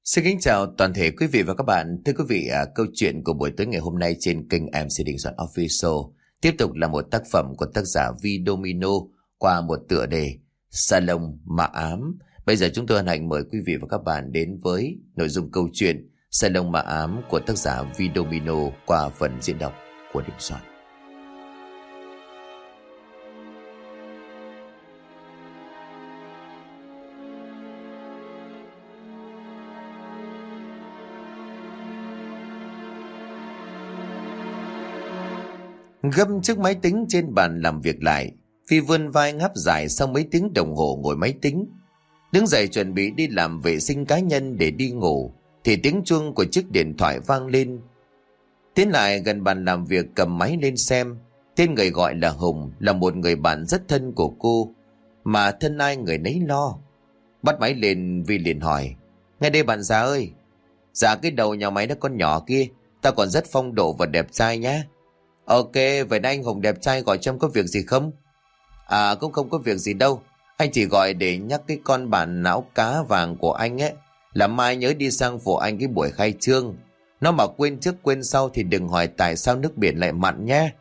Xin kính chào toàn thể quý vị và các bạn. Thưa quý vị, câu chuyện của buổi tối ngày hôm nay trên kênh MC Đình Soạn Official tiếp tục là một tác phẩm của tác giả Vi Domino qua một tựa đề Salon Ma Ám. Bây giờ chúng tôi hân hạnh mời quý vị và các bạn đến với nội dung câu chuyện Salon Ma Ám của tác giả Vi Domino qua phần diễn đọc của Đình Soạn. Găm chiếc máy tính trên bàn làm việc lại, Phi vươn vai ngáp dài sau mấy tiếng đồng hồ ngồi máy tính. Đứng dậy chuẩn bị đi làm vệ sinh cá nhân để đi ngủ, thì tiếng chuông của chiếc điện thoại vang lên. Tiến lại gần bàn làm việc cầm máy lên xem. Tên người gọi là Hùng, là một người bạn rất thân của cô, mà thân ai người nấy lo. Bắt máy lên, Vi liền hỏi: "Nghe đây bạn già ơi." "Dạ, cái đầu nhà máy đó con nhỏ kia, tao còn rất phong độ và đẹp trai nhá." "Ok, vậy anh Hùng đẹp trai gọi cho em có việc gì không?" Cũng không có việc gì đâu. Anh chỉ gọi để nhắc cái con bạn não cá vàng của anh ấy, là mai nhớ đi sang phụ anh cái buổi khai trương. Nó mà quên trước quên sau thì đừng hỏi tại sao nước biển lại mặn nhé."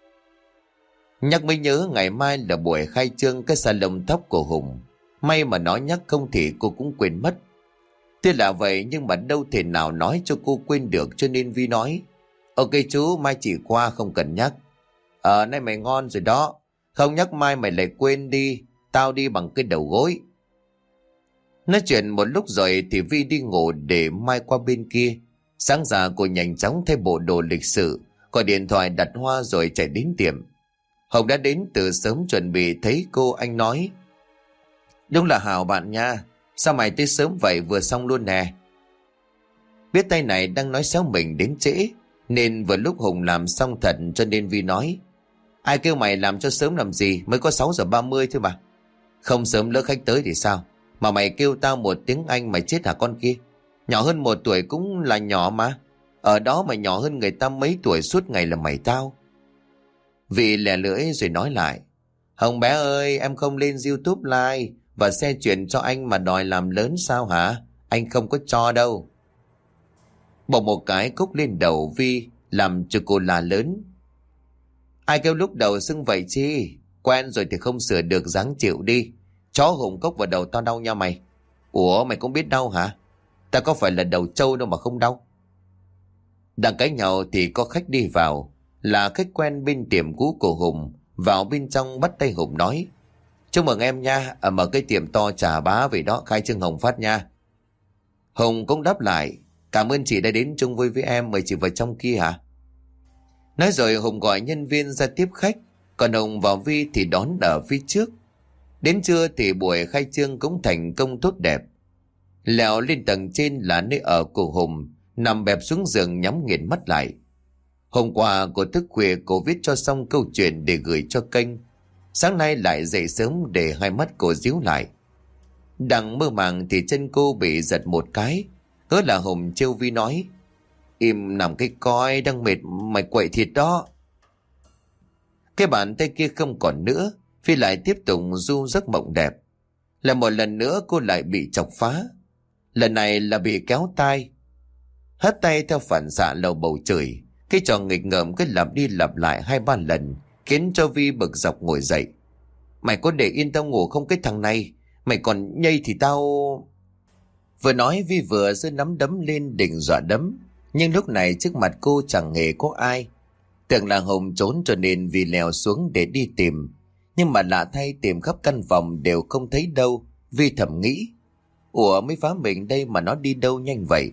Nhắc mới nhớ ngày mai là buổi khai trương cái salon tóc của Hùng. May mà nó nhắc, không thì cô cũng quên mất. Tuy là vậy nhưng mà đâu thể nào nói cho cô quên được, cho nên Vi nói: "Ok chú, mai chỉ qua không cần nhắc." Nay mày ngon rồi đó. Không nhắc mai mày lại quên đi. Tao đi bằng cái đầu gối." Nói chuyện một lúc rồi thì Vi đi ngủ để mai qua bên kia. Sáng ra cô nhanh chóng thay bộ đồ lịch sự, gọi điện thoại đặt hoa rồi chạy đến tiệm. Hồng đã đến từ sớm chuẩn bị thấy cô, anh nói: "Đúng là Hào bạn nha. Sao mày tới sớm vậy, vừa xong luôn nè." Biết tay này đang nói xấu mình đến trễ, nên vừa lúc Hùng làm xong thật, cho nên Vi nói: "Ai kêu mày làm cho sớm làm gì, mới có 6:30 thôi mà." "Không sớm lỡ khách tới thì sao? Mà mày kêu tao một tiếng Anh mày chết hả con kia? Nhỏ hơn 1 tuổi cũng là nhỏ mà. Ở đó mày nhỏ hơn người ta mấy tuổi, suốt ngày là mày tao." Vi lè lưỡi rồi nói lại: "Hồng bé ơi, em không lên YouTube live và xe chuyển cho anh mà đòi làm lớn sao hả? Anh không có cho đâu." Bỏ một cái cúc lên đầu Vi, làm cho cô la lớn: "Ai kêu lúc đầu xưng vậy chi? Quen rồi thì không sửa được, dáng chịu đi. Chó Hùng cốc vào đầu tao đau nha mày." "Ủa, mày cũng biết đau hả? Tao có phải là đầu trâu đâu mà không đau." Đang cãi nhau thì có khách đi vào, là khách quen bên tiệm cũ của Hùng. Vào bên trong bắt tay Hùng nói: "Chúc mừng em nha, mở cái tiệm to chà bá về đó, khai trương Hồng phát nha." Hùng cũng đáp lại: "Cảm ơn chị đã đến chung vui với em, mời chị vào trong kia hả?" Nói rồi Hùng gọi nhân viên ra tiếp khách, còn Hùng và Vi thì đón ở phía trước. Đến trưa thì buổi khai trương cũng thành công tốt đẹp. Leo lên tầng trên là nơi ở của Hùng, nằm bẹp xuống giường nhắm nghiền mắt lại. Hôm qua cô thức khuya, cô viết cho xong câu chuyện để gửi cho kênh. Sáng nay lại dậy sớm để hai mắt cô díu lại. Đang mơ màng thì chân cô bị giật một cái. Hứa là Hùng trêu Vi nói: "Im nằm cái coi, đang mệt mày quậy thiệt đó." Cái bàn tay kia không còn nữa, Phi lại tiếp tục du giấc mộng đẹp. Lại một lần nữa cô lại bị chọc phá. Lần này là bị kéo tai. Hất tay theo phản xạ lầu bầu trời. Cái trò nghịch ngợm cứ lặp đi lặp lại 2-3 lần, khiến cho Vi bực dọc ngồi dậy. "Mày có để yên tao ngủ không cái thằng này? Mày còn nhây thì tao..." Vừa nói Vi vừa giơ nắm đấm lên định dọa đấm. Nhưng lúc này trước mặt cô chẳng hề có ai. Tưởng là Hùng trốn cho nên Vi leo xuống để đi tìm. Nhưng mà lạ thay, tìm khắp căn phòng đều không thấy đâu. Vi thầm nghĩ: "Ủa, mới phá mình đây mà nó đi đâu nhanh vậy?"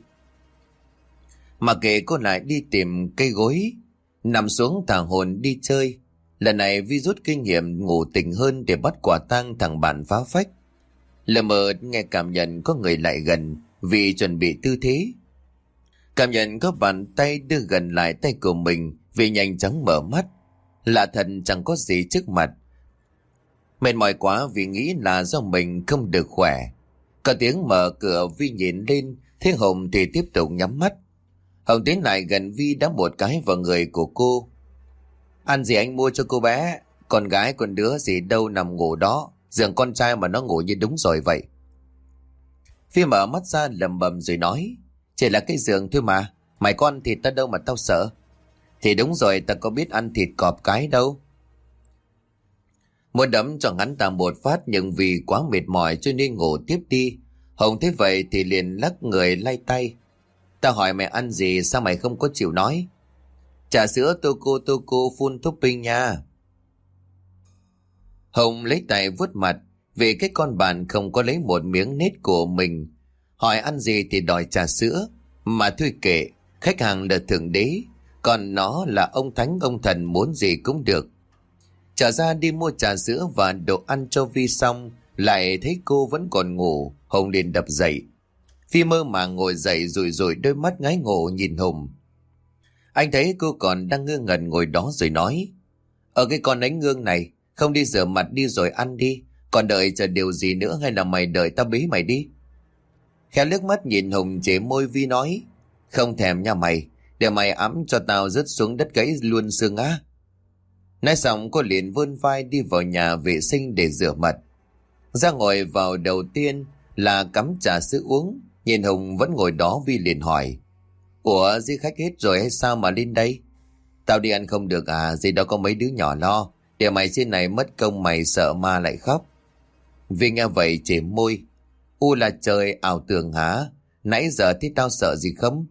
Mà kệ, cô lại đi tìm cây gối, nằm xuống thả hồn đi chơi. Lần này Vi rút kinh nghiệm ngủ tỉnh hơn để bắt quả tang thằng bạn phá phách. Lờ mờ nghe cảm nhận có người lại gần, vì chuẩn bị tư thế. Cảm nhận có bàn tay đưa gần lại tay của mình, vì nhanh chóng mở mắt. Lạ thật, chẳng có gì trước mặt. Mệt mỏi quá vì nghĩ là do mình không được khỏe. Có tiếng mở cửa, Vi nhìn lên, thấy Hùng thì tiếp tục nhắm mắt. Hồng tiến lại gần Vi đá một cái vào người của cô. "Ăn gì anh mua cho cô bé? Con gái con đứa gì đâu nằm ngủ đó. Giường con trai mà nó ngủ như đúng rồi vậy." Phi mở mắt ra lẩm bẩm rồi nói: Chỉ là cái giường thôi mà, mày có ăn thịt ta đâu mà tao sợ. Thì đúng rồi, ta có biết ăn thịt cọp cái đâu. Muốn đấm cho hắn ta một phát, nhưng vì quá mệt mỏi cho nên ngủ tiếp đi. Hồng thấy vậy thì liền lắc người lay tay: Tao hỏi mày ăn gì, sao mày không có chịu nói? Trà sữa tô cô phun topping nha. Hồng lấy tay vuốt mặt, vì cái con bạn không có lấy một miếng nết của mình. Hỏi ăn gì thì đòi trà sữa. Mà thôi kệ, khách hàng là thượng đế, còn nó là ông thánh ông thần, muốn gì cũng được. Trở ra đi mua trà sữa và đồ ăn cho Vi xong, lại thấy cô vẫn còn ngủ. Hồng liền đập dậy. Phi mơ màng ngồi dậy rủi rủi đôi mắt ngái ngộ nhìn Hồng. Anh thấy cô còn đang ngơ ngẩn ngồi đó rồi nói: Ở cái con đánh gương này, không đi rửa mặt đi rồi ăn đi, còn đợi chờ điều gì nữa, hay là mày đợi tao bế mày đi? Khéo liếc mắt nhìn Hồng chế môi Vi nói: Không thèm nha mày, để mày ẵm cho tao rớt xuống đất gãy luôn xương á. Nói xong cô liền vươn vai đi vào nhà vệ sinh để rửa mặt. Ra ngồi vào đầu tiên là cắm trà sữa uống. Nhìn Hồng vẫn ngồi đó, Vi liền hỏi: Ủa, di khách hết rồi hay sao mà lên đây? Tao đi ăn không được à, gì đó có mấy đứa nhỏ lo, để mày trên này mất công mày sợ ma lại khóc. Vi nghe vậy chề môi: U là trời, ảo tưởng hả? Nãy giờ thì tao sợ gì không?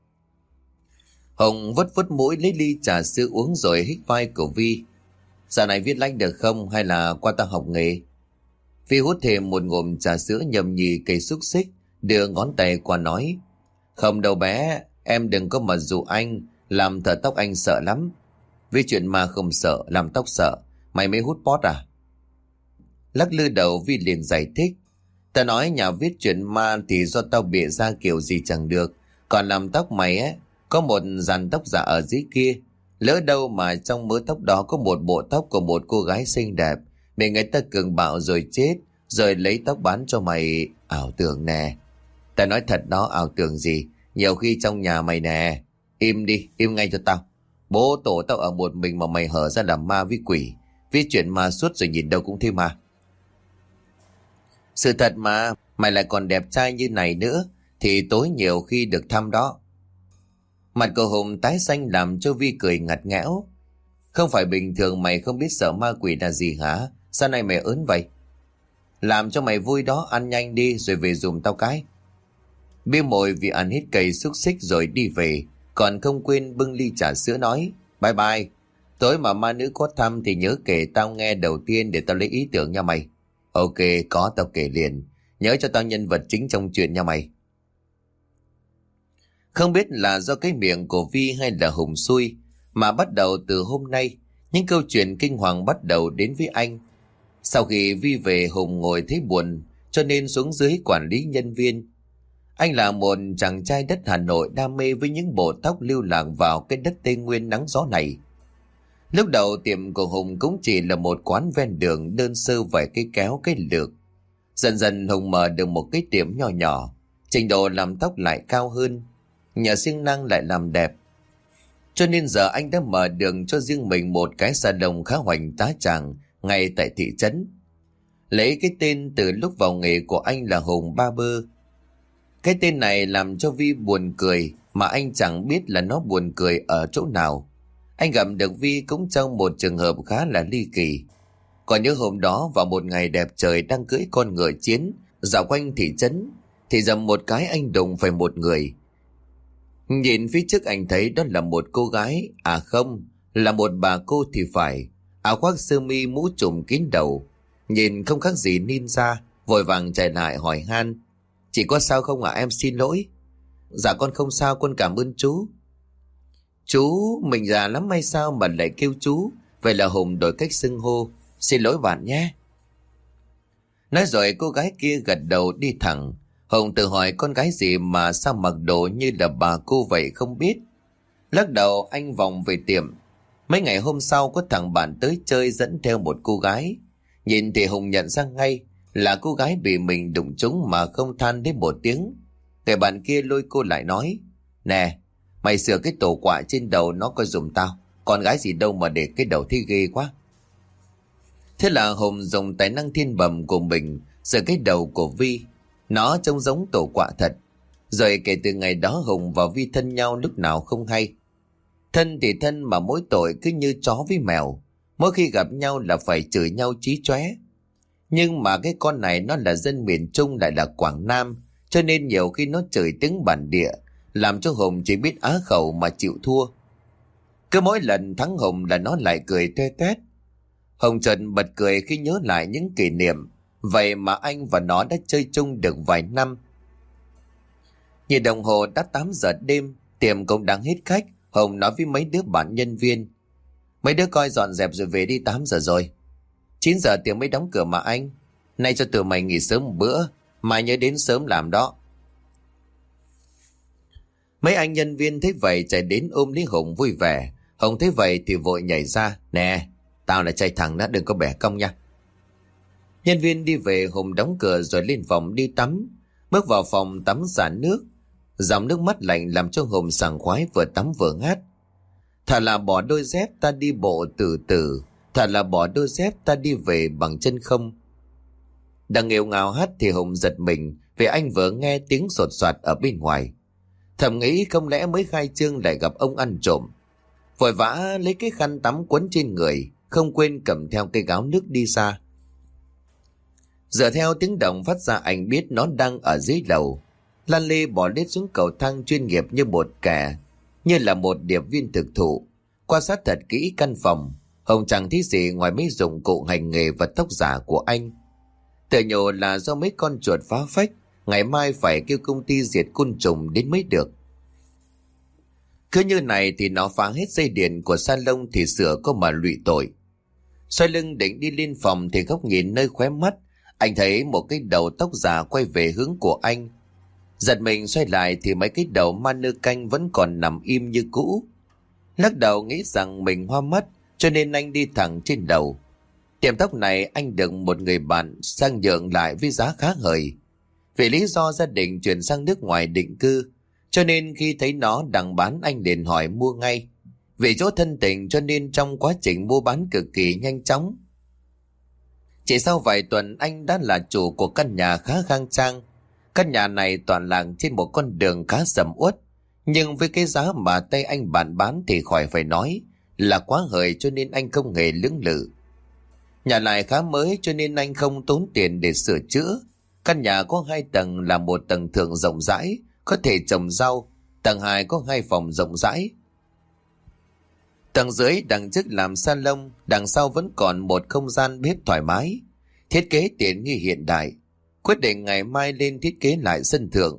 Hồng vất vất mũi lấy ly trà sữa uống rồi hít vai của Vi: Giờ này viết lách được không, hay là qua tao học nghề? Vi hút thêm một ngụm trà sữa nhầm nhì cây xúc xích, đưa ngón tay qua nói: Không đâu bé, em đừng có mà dụ anh, làm thợ tóc anh sợ lắm. Vì chuyện ma không sợ, làm tóc sợ, mày mới hút pot à? Lắc lư đầu, Vi liền giải thích: Ta nói nhà viết chuyện ma thì do tao bịa ra kiểu gì chẳng được. Còn làm tóc mày á, có một dàn tóc giả ở dưới kia. Lỡ đâu mà trong mớ tóc đó có một bộ tóc của một cô gái xinh đẹp, bị người ta cường bạo rồi chết, rồi lấy tóc bán cho mày. Ảo tưởng nè. Ta nói thật đó, ảo tưởng gì, nhiều khi trong nhà mày nè. Im đi, im ngay cho tao. Bố tổ tao ở một mình mà mày hở ra làm ma với quỷ, viết chuyện ma suốt rồi nhìn đâu cũng thấy ma. Sự thật mà, mày lại còn đẹp trai như này nữa thì tối nhiều khi được thăm đó. Mặt của Hùng tái xanh làm cho Vi cười ngặt nghẽo: Không phải bình thường mày không biết sợ ma quỷ là gì hả? Sao nay mày ớn vậy? Làm cho mày vui đó, ăn nhanh đi rồi về giùm tao cái. Bia mồi vì ăn hết cây xúc xích rồi đi về, còn không quên bưng ly trà sữa nói: Bye bye, tối mà ma nữ có thăm thì nhớ kể tao nghe đầu tiên để tao lấy ý tưởng nha mày. Ok, có, tao kể liền, nhớ cho tao nhân vật chính trong chuyện nha mày. Không biết là do cái miệng của Vi hay là Hùng xui, mà bắt đầu từ hôm nay, những câu chuyện kinh hoàng bắt đầu đến với anh. Sau khi Vi về, Hùng ngồi thấy buồn, cho nên xuống dưới quản lý nhân viên. Anh là một chàng trai đất Hà Nội đam mê với những bộ tóc lưu lạc vào cái đất Tây Nguyên nắng gió này. Lúc đầu tiệm của Hùng cũng chỉ là một quán ven đường đơn sơ vài cái kéo cái lược. Dần dần Hùng mở được một cái tiệm nhỏ nhỏ, trình độ làm tóc lại cao hơn, nhờ siêng năng lại làm đẹp. Cho nên giờ anh đã mở đường cho riêng mình một cái salon khá hoành tá tràng ngay tại thị trấn. Lấy cái tên từ lúc vào nghề của anh là Hùng Barber. Cái tên này làm cho Vi buồn cười, mà anh chẳng biết là nó buồn cười ở chỗ nào. Anh gặp được Vi cũng trong một trường hợp khá là ly kỳ. Còn nhớ hôm đó vào một ngày đẹp trời đang cưỡi con ngựa chiến dạo quanh thị trấn, thì dầm một cái anh đụng phải một người. Nhìn phía trước anh thấy đó là một cô gái, à không, là một bà cô thì phải, áo khoác sơ mi mũ trùm kín đầu, nhìn không khác gì ninja, vội vàng chạy lại hỏi han: Chị có sao không ạ? Em xin lỗi. Dạ con không sao, con cảm ơn chú. Chú, mình già lắm hay sao mà lại kêu chú? Vậy là Hùng đổi cách xưng hô: Xin lỗi bạn nhé. Nói rồi cô gái kia gật đầu đi thẳng. Hùng tự hỏi con gái gì mà sao mặc đồ như là bà cô vậy không biết. Lắc đầu anh vòng về tiệm. Mấy ngày hôm sau có thằng bạn tới chơi dẫn theo một cô gái. Nhìn thì Hùng nhận ra ngay là cô gái bị mình đụng trúng mà không than đến một tiếng. Người bạn kia lôi cô lại nói: Nè, mày sửa cái tổ quạ trên đầu nó coi giùm tao. Con gái gì đâu mà để cái đầu thi ghê quá. Thế là Hùng dùng tài năng thiên bẩm của mình sửa cái đầu của Vi. Nó trông giống tổ quạ thật. Rồi kể từ ngày đó Hùng và Vi thân nhau lúc nào không hay. Thân thì thân mà mỗi tội cứ như chó với mèo. Mỗi khi gặp nhau là phải chửi nhau chí chóe. Nhưng mà cái con này nó là dân miền Trung lại là Quảng Nam, cho nên nhiều khi nó chửi tiếng bản địa, làm cho Hùng chỉ biết á khẩu mà chịu thua. Cứ mỗi lần thắng Hùng là nó lại cười toe toét. Hùng chợt bật cười khi nhớ lại những kỷ niệm. Vậy mà anh và nó đã chơi chung được vài năm. Nhìn đồng hồ đã 8 giờ đêm, tiệm cũng đang hết khách. Hùng nói với mấy đứa bạn nhân viên: mấy đứa coi dọn dẹp rồi về đi, 8 giờ rồi. 9 giờ tiệm mới đóng cửa mà anh. Nay cho tụi mày nghỉ sớm một bữa, mai nhớ đến sớm làm đó. Mấy anh nhân viên thấy vậy chạy đến ôm lấy Hùng vui vẻ. Hùng thấy vậy thì vội nhảy ra: nè, tao là trai thẳng đó, đừng có bẻ cong nha. Nhân viên đi về, Hùng đóng cửa rồi lên phòng đi tắm. Bước vào phòng tắm xả nước, dòng nước mắt lạnh làm cho Hùng sảng khoái, vừa tắm vừa hát: thà là bỏ đôi dép ta đi bộ từ từ, thà là bỏ đôi dép ta đi về bằng chân không. Đang nghêu ngào hát thì Hùng giật mình vì anh vừa nghe tiếng sột soạt ở bên ngoài. Thầm nghĩ không lẽ mới khai trương lại gặp ông ăn trộm. Vội vã lấy cái khăn tắm quấn trên người, không quên cầm theo cây gáo nước đi xa. Dựa theo tiếng động phát ra, anh biết nó đang ở dưới lầu. Lan lê bỏ lết xuống cầu thang chuyên nghiệp như một kẻ, như là một điệp viên thực thụ. Quan sát thật kỹ căn phòng, Hùng chẳng thấy gì ngoài mấy dụng cụ hành nghề và tóc giả của anh. Tự nhủ là do mấy con chuột phá phách, ngày mai phải kêu công ty diệt côn trùng đến mới được. Cứ như này thì nó phá hết dây điện của salon thì sửa có mà lụy tội. Xoay lưng định đi lên phòng thì góc nhìn nơi khóe mắt, anh thấy một cái đầu tóc giả quay về hướng của anh. Giật mình xoay lại thì mấy cái đầu ma nơ canh vẫn còn nằm im như cũ. Lắc đầu nghĩ rằng mình hoa mắt, cho nên anh đi thẳng trên đầu. Tiệm tóc này anh được một người bạn sang nhượng lại với giá khá hời. Vì lý do gia đình chuyển sang nước ngoài định cư, cho nên khi thấy nó đang bán anh liền hỏi mua ngay. Vì chỗ thân tình cho nên trong quá trình mua bán cực kỳ nhanh chóng. Chỉ sau vài tuần anh đã là chủ của căn nhà khá khang trang. Căn nhà này toàn làng trên một con đường khá sầm uất, nhưng với cái giá mà tay anh bạn bán thì khỏi phải nói, là quá hời, cho nên anh không hề lưỡng lự. Nhà lại khá mới cho nên anh không tốn tiền để sửa chữa. Căn nhà có 2 tầng, là một tầng thượng rộng rãi, có thể trồng rau. Tầng 2 có 2 phòng rộng rãi. Tầng dưới đằng trước làm salon, đằng sau vẫn còn một không gian bếp thoải mái, thiết kế tiện nghi hiện đại. Quyết định ngày mai lên thiết kế lại sân thượng.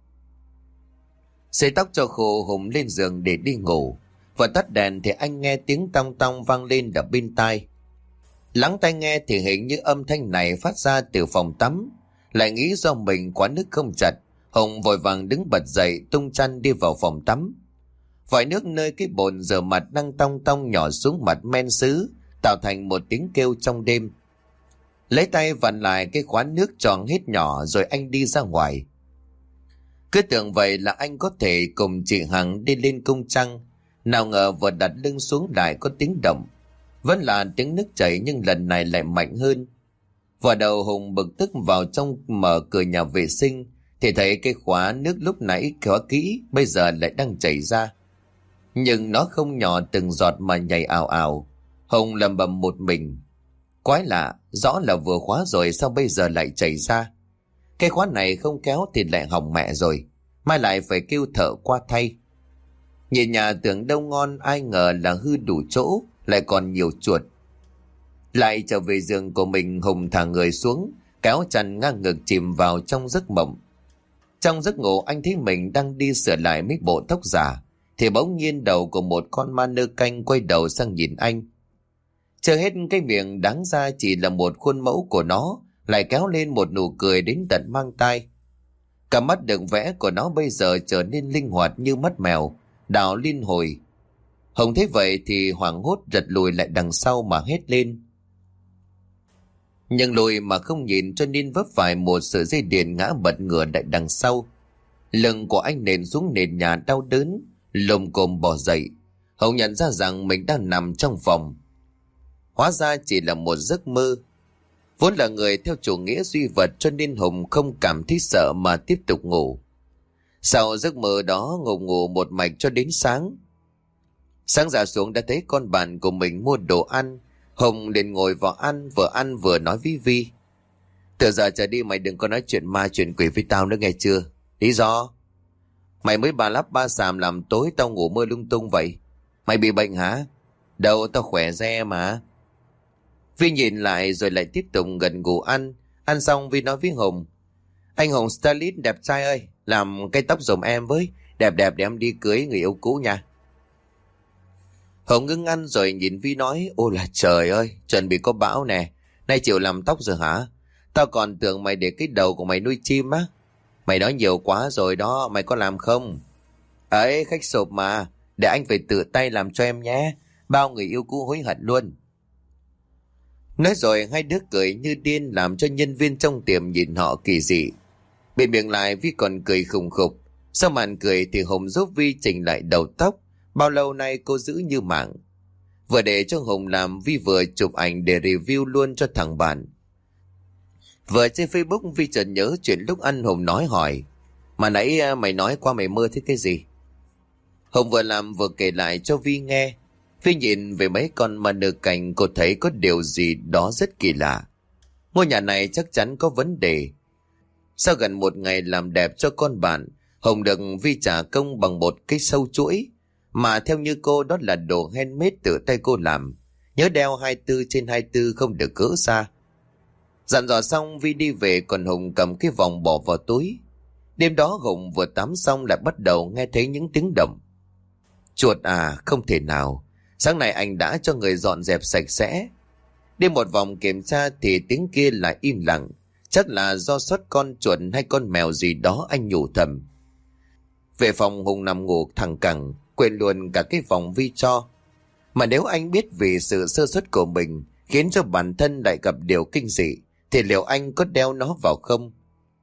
Sấy tóc cho khô, Hùng lên giường để đi ngủ. Vừa tắt đèn thì anh nghe tiếng tong tong vang lên ở bên tai. Lắng tai nghe thì hình như âm thanh này phát ra từ phòng tắm. Lại nghĩ do mình quá nước không chặt, Hùng vội vàng đứng bật dậy tung chăn đi vào phòng tắm. Vòi nước nơi cái bồn rửa mặt đang tong tong nhỏ xuống mặt men sứ, tạo thành một tiếng kêu trong đêm. Lấy tay vặn lại cái khóa nước tròn hết nhỏ rồi anh đi ra ngoài. Cứ tưởng vậy là anh có thể cùng chị Hằng đi lên cung trăng. Nào ngờ vừa đặt lưng xuống lại có tiếng động. Vẫn là tiếng nước chảy nhưng lần này lại mạnh hơn. Vào đầu Hùng bực tức vào trong mở cửa nhà vệ sinh thì thấy cái khóa nước lúc nãy khóa kỹ bây giờ lại đang chảy ra. Nhưng nó không nhỏ từng giọt mà nhảy ào ào. Hùng lẩm bẩm một mình: quái lạ, rõ là vừa khóa rồi sao bây giờ lại chảy ra. Cái khóa này không kéo thì lại hỏng mẹ rồi, mai lại phải kêu thợ qua thay. Nhìn nhà tưởng đâu ngon, ai ngờ là hư đủ chỗ, lại còn nhiều chuột. Lại trở về giường của mình, Hùng thả người xuống, kéo chăn ngang ngực chìm vào trong giấc mộng. Trong giấc ngủ anh thấy mình đang đi sửa lại mấy bộ tóc giả, thì bỗng nhiên đầu của một con ma nơ canh quay đầu sang nhìn anh. Chờ hết cái miệng đáng ra chỉ là một khuôn mẫu của nó, lại kéo lên một nụ cười đến tận mang tai. Cả mắt được vẽ của nó bây giờ trở nên linh hoạt như mắt mèo, đảo liên hồi. Hồng thấy vậy thì hoảng hốt giật lùi lại đằng sau mà hét lên. Nhưng lùi mà không nhìn cho nên vấp phải một sợi dây điện ngã bật ngửa lại đằng sau. Lưng của anh nện xuống nền nhà đau đớn, lồm cồm bò dậy. Hồng nhận ra rằng mình đang nằm trong phòng. Hóa ra chỉ là một giấc mơ. Vốn là người theo chủ nghĩa duy vật cho nên Hùng không cảm thấy sợ mà tiếp tục ngủ. Sau giấc mơ đó ngủ một mạch cho đến sáng. Sáng ra xuống đã thấy con bạn của mình mua đồ ăn. Hùng liền ngồi vào ăn vừa nói với Vi. Từ giờ trở đi mày đừng có nói chuyện ma chuyện quỷ với tao nữa nghe chưa? Lý do? Mày mới ba lắp ba xàm làm tối tao ngủ mơ lung tung vậy. Mày bị bệnh hả? Đâu tao khỏe re mà. Vi nhìn lại rồi lại tiếp tục gần gù ăn. Ăn xong Vi nói với Hùng. Anh Hùng stylist đẹp trai ơi, làm cái tóc giùm em với. Đẹp đẹp để em đi cưới người yêu cũ nha. Hùng ngưng ăn rồi nhìn Vi nói. Ôi là trời ơi, chuẩn bị có bão nè. Nay chịu làm tóc rồi hả? Tao còn tưởng mày để cái đầu của mày nuôi chim á. Mày nói nhiều quá rồi đó, mày có làm không? Ấy, khách sộp mà. Để anh phải tự tay làm cho em nhé. Bao người yêu cũ hối hận luôn. Nói rồi hai đứa cười như điên làm cho nhân viên trong tiệm nhìn họ kỳ dị. Bị miệng lại Vi còn cười khùng khục. Sau màn cười thì Hùng giúp Vi chỉnh lại đầu tóc. Bao lâu nay cô giữ như mạng. Vừa để cho Hùng làm Vi vừa chụp ảnh để review luôn cho thằng bạn. Vừa trên Facebook Vi chợt nhớ chuyện lúc ăn Hùng nói hỏi. Mà nãy mày nói qua mày mơ thấy cái gì? Hùng vừa làm vừa kể lại cho Vi nghe. Vi nhìn về mấy con mà nửa cành cô thấy có điều gì đó rất kỳ lạ. Ngôi nhà này chắc chắn có vấn đề. Sau gần một ngày làm đẹp cho con bạn, Hùng được Vi trả công bằng một cái sâu chuỗi. Mà theo như cô đó là đồ handmade tự tay cô làm. Nhớ đeo 24/24 không được cỡ xa. Dặn dò xong Vi đi về còn Hùng cầm cái vòng bỏ vào túi. Đêm đó Hùng vừa tắm xong lại bắt đầu nghe thấy những tiếng động. Chuột à, không thể nào. Sáng nay anh đã cho người dọn dẹp sạch sẽ. Đi một vòng kiểm tra thì tiếng kia lại im lặng. Chắc là do sót con chuột hay con mèo gì đó anh nhủ thầm. Về phòng Hùng nằm ngủ thẳng cẳng, quên luôn cả cái vòng Vi cho. Mà nếu anh biết vì sự sơ suất của mình khiến cho bản thân lại gặp điều kinh dị, thì liệu anh có đeo nó vào không?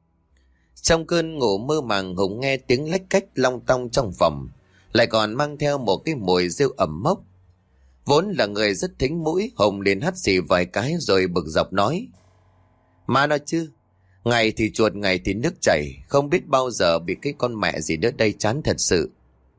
Trong cơn ngủ mơ màng Hùng nghe tiếng lách cách long tong trong phòng, lại còn mang theo một cái mùi rêu ẩm mốc. Vốn là người rất thính mũi, Hùng liền hắt xì vài cái rồi bực dọc nói. Mà nói chứ, ngày thì chuột ngày thì nước chảy, không biết bao giờ bị cái con mẹ gì nữa đây chán thật sự.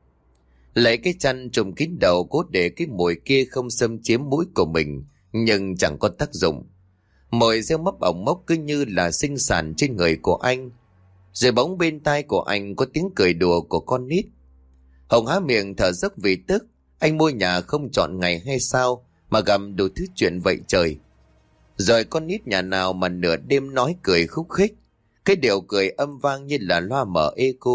Lấy cái chăn trùm kín đầu cốt để cái mùi kia không xâm chiếm mũi của mình, nhưng chẳng có tác dụng. Mùi rêu mấp ổng mốc cứ như là sinh sản trên người của anh. Rồi bỗng bên tai của anh có tiếng cười đùa của con nít. Hồng há miệng thở dốc vì tức. Anh mua nhà không chọn ngày hay sao mà gặp đủ thứ chuyện vậy trời. Rồi con nít nhà nào mà nửa đêm nói cười khúc khích. Cái điệu cười âm vang như là loa mở echo.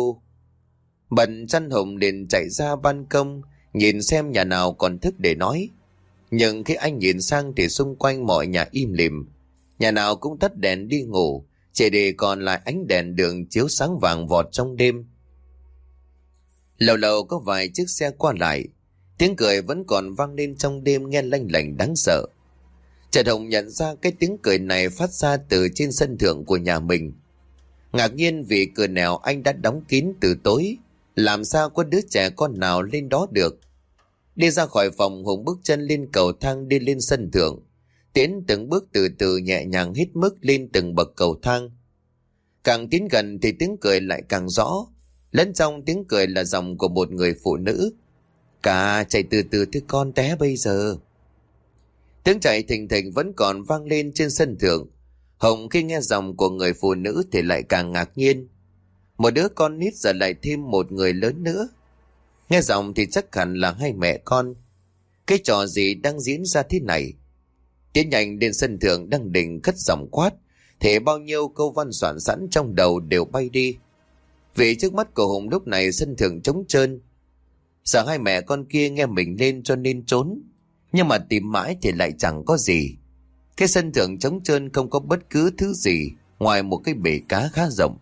Bận chăn Hùng liền chạy ra ban công nhìn xem nhà nào còn thức để nói. Nhưng khi anh nhìn sang thì xung quanh mọi nhà im lìm. Nhà nào cũng tắt đèn đi ngủ, chỉ để còn lại ánh đèn đường chiếu sáng vàng vọt trong đêm. Lâu lâu có vài chiếc xe qua lại, tiếng cười vẫn còn vang lên trong đêm nghe lanh lảnh đáng sợ. Trần Hồng nhận ra cái tiếng cười này phát ra từ trên sân thượng của nhà mình. Ngạc nhiên vì cửa nẻo anh đã đóng kín từ tối, làm sao có đứa trẻ con nào lên đó được. Đi ra khỏi phòng Hùng bước chân lên cầu thang đi lên sân thượng, tiến từng bước từ từ nhẹ nhàng hít mức lên từng bậc cầu thang. Càng tiến gần thì tiếng cười lại càng rõ, lẫn trong tiếng cười là giọng của một người phụ nữ. Cả chạy từ từ thứ con té bây giờ. Tiếng chạy thình thình vẫn còn vang lên trên sân thượng. Hồng khi nghe giọng của người phụ nữ thì lại càng ngạc nhiên. Một đứa con nít giờ lại thêm một người lớn nữa. Nghe giọng thì chắc hẳn là hai mẹ con. Cái trò gì đang diễn ra thế này? Tiến nhanh đến sân thượng đang định cất giọng quát, thế bao nhiêu câu văn soạn sẵn trong đầu đều bay đi. Vì trước mắt của Hùng lúc này sân thượng trống trơn. Sợ hai mẹ con kia nghe mình lên cho nên trốn, nhưng mà tìm mãi thì lại chẳng có gì. Cái sân thượng trống trơn không có bất cứ thứ gì ngoài một cái bể cá khá rộng.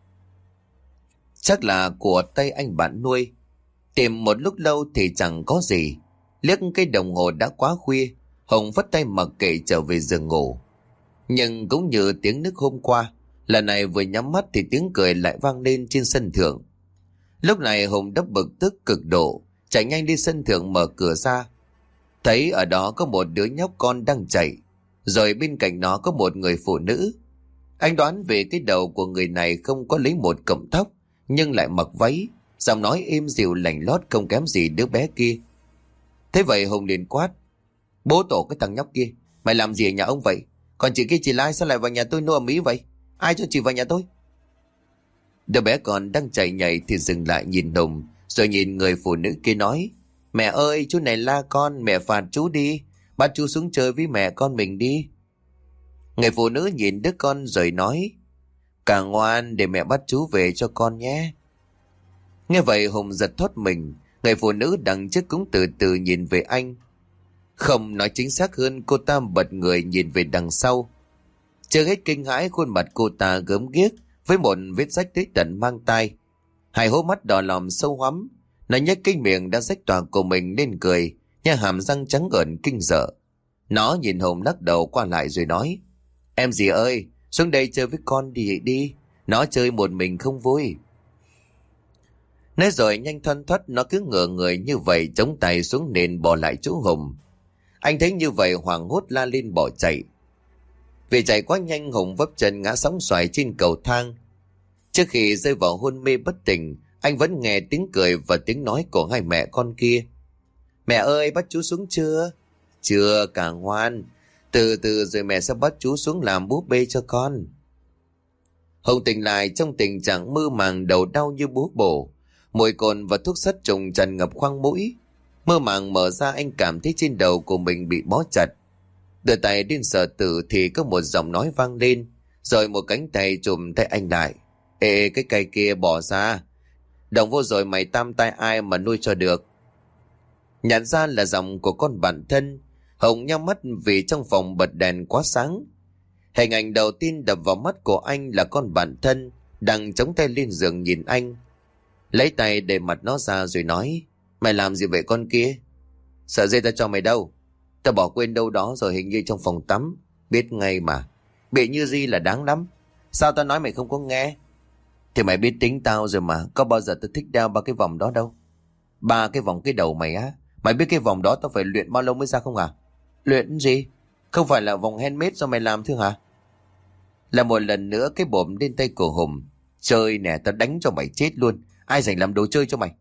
Chắc là của tay anh bạn nuôi. Tìm một lúc lâu thì chẳng có gì. Liếc cái đồng hồ đã quá khuya, Hồng vất tay mặc kệ trở về giường ngủ. Nhưng cũng như tiếng nước hôm qua, lần này vừa nhắm mắt thì tiếng cười lại vang lên trên sân thượng. Lúc này Hùng đắp bực tức cực độ, chạy nhanh đi sân thượng mở cửa ra. Thấy ở đó có một đứa nhóc con đang chạy. Rồi bên cạnh nó có một người phụ nữ. Anh đoán về cái đầu của người này không có lấy một cọng tóc, nhưng lại mặc váy, giọng nói êm dịu lành lót không kém gì đứa bé kia. Thế vậy Hùng liền quát: Bố tổ cái thằng nhóc kia, mày làm gì ở nhà ông vậy? Còn chị kia chị là ai, sao lại vào nhà tôi nô ầm ĩ vậy? Ai cho chị vào nhà tôi? Đứa bé còn đang chạy nhảy thì dừng lại nhìn Hùng, rồi nhìn người phụ nữ kia nói: Mẹ ơi, chú này la con, mẹ phạt chú đi, bắt chú xuống chơi với mẹ con mình đi. Người phụ nữ nhìn đứa con rồi nói: Càng ngoan, để mẹ bắt chú về cho con nhé. Nghe vậy Hùng giật thót mình. Người phụ nữ đằng trước cũng từ từ nhìn về anh. Không, nói chính xác hơn, cô ta bật người nhìn về đằng sau. Chưa hết kinh hãi, khuôn mặt cô ta gớm ghiếc với một vết rách tới tận mang tai. Hai hốc mắt đỏ lòm sâu hoắm. Nó nhếch cái miệng đã rách toạc của mình lên cười, nhưng hàm răng trắng ẩn kinh sợ. Nó nhìn Hùng lắc đầu qua lại rồi nói: Em dì ơi, xuống đây chơi với con đi. Nó chơi một mình không vui. Nói rồi nhanh thoăn thoắt nó cứ ngửa người như vậy, chống tay xuống nền bỏ lại chỗ Hùng. Anh thấy như vậy hoảng hốt la lên bỏ chạy. Vì chạy quá nhanh, Hùng vấp chân ngã sóng xoài trên cầu thang. Trước khi rơi vào hôn mê bất tỉnh, anh vẫn nghe tiếng cười và tiếng nói của hai mẹ con kia: Mẹ ơi, bắt chú xuống chưa? Chưa, cả ngoan. Từ từ rồi mẹ sẽ bắt chú xuống làm búp bê cho con. Hùng tỉnh lại trong tình trạng mơ màng, đầu đau như búa bổ. Mùi cồn và thuốc sát trùng tràn ngập khoang mũi. Mơ màng mở ra, anh cảm thấy trên đầu của mình bị bó chặt. Đưa tay đến sờ tử thì có một giọng nói vang lên, rồi một cánh tay chùm tay anh lại: Ê, cái cây kia bỏ ra. Động vô rồi mày tam tai ai mà nuôi cho được. Nhận ra là giọng của con bạn thân, Hùng nhắm mắt vì trong phòng bật đèn quá sáng. Hình ảnh đầu tiên đập vào mắt của anh là con bạn thân đang chống tay lên giường nhìn anh. Lấy tay để mặt nó ra rồi nói: Mày làm gì vậy con kia? Sợi dây ta cho mày đâu? Ta bỏ quên đâu đó rồi, hình như trong phòng tắm. Biết ngay mà. Bị như gì là đáng lắm. Sao tao nói mày không có nghe? Thì mày biết tính tao rồi mà. Có bao giờ tao thích đeo ba cái vòng đó đâu. Ba cái vòng cái đầu mày á. Mày biết cái vòng đó tao phải luyện bao lâu mới ra không à? Luyện gì? Không phải là vòng handmade do mày làm thôi hả? Là một lần nữa cái bồm lên tay của Hùng. Chơi nè, tao đánh cho mày chết luôn. Ai dành làm đồ chơi cho mày?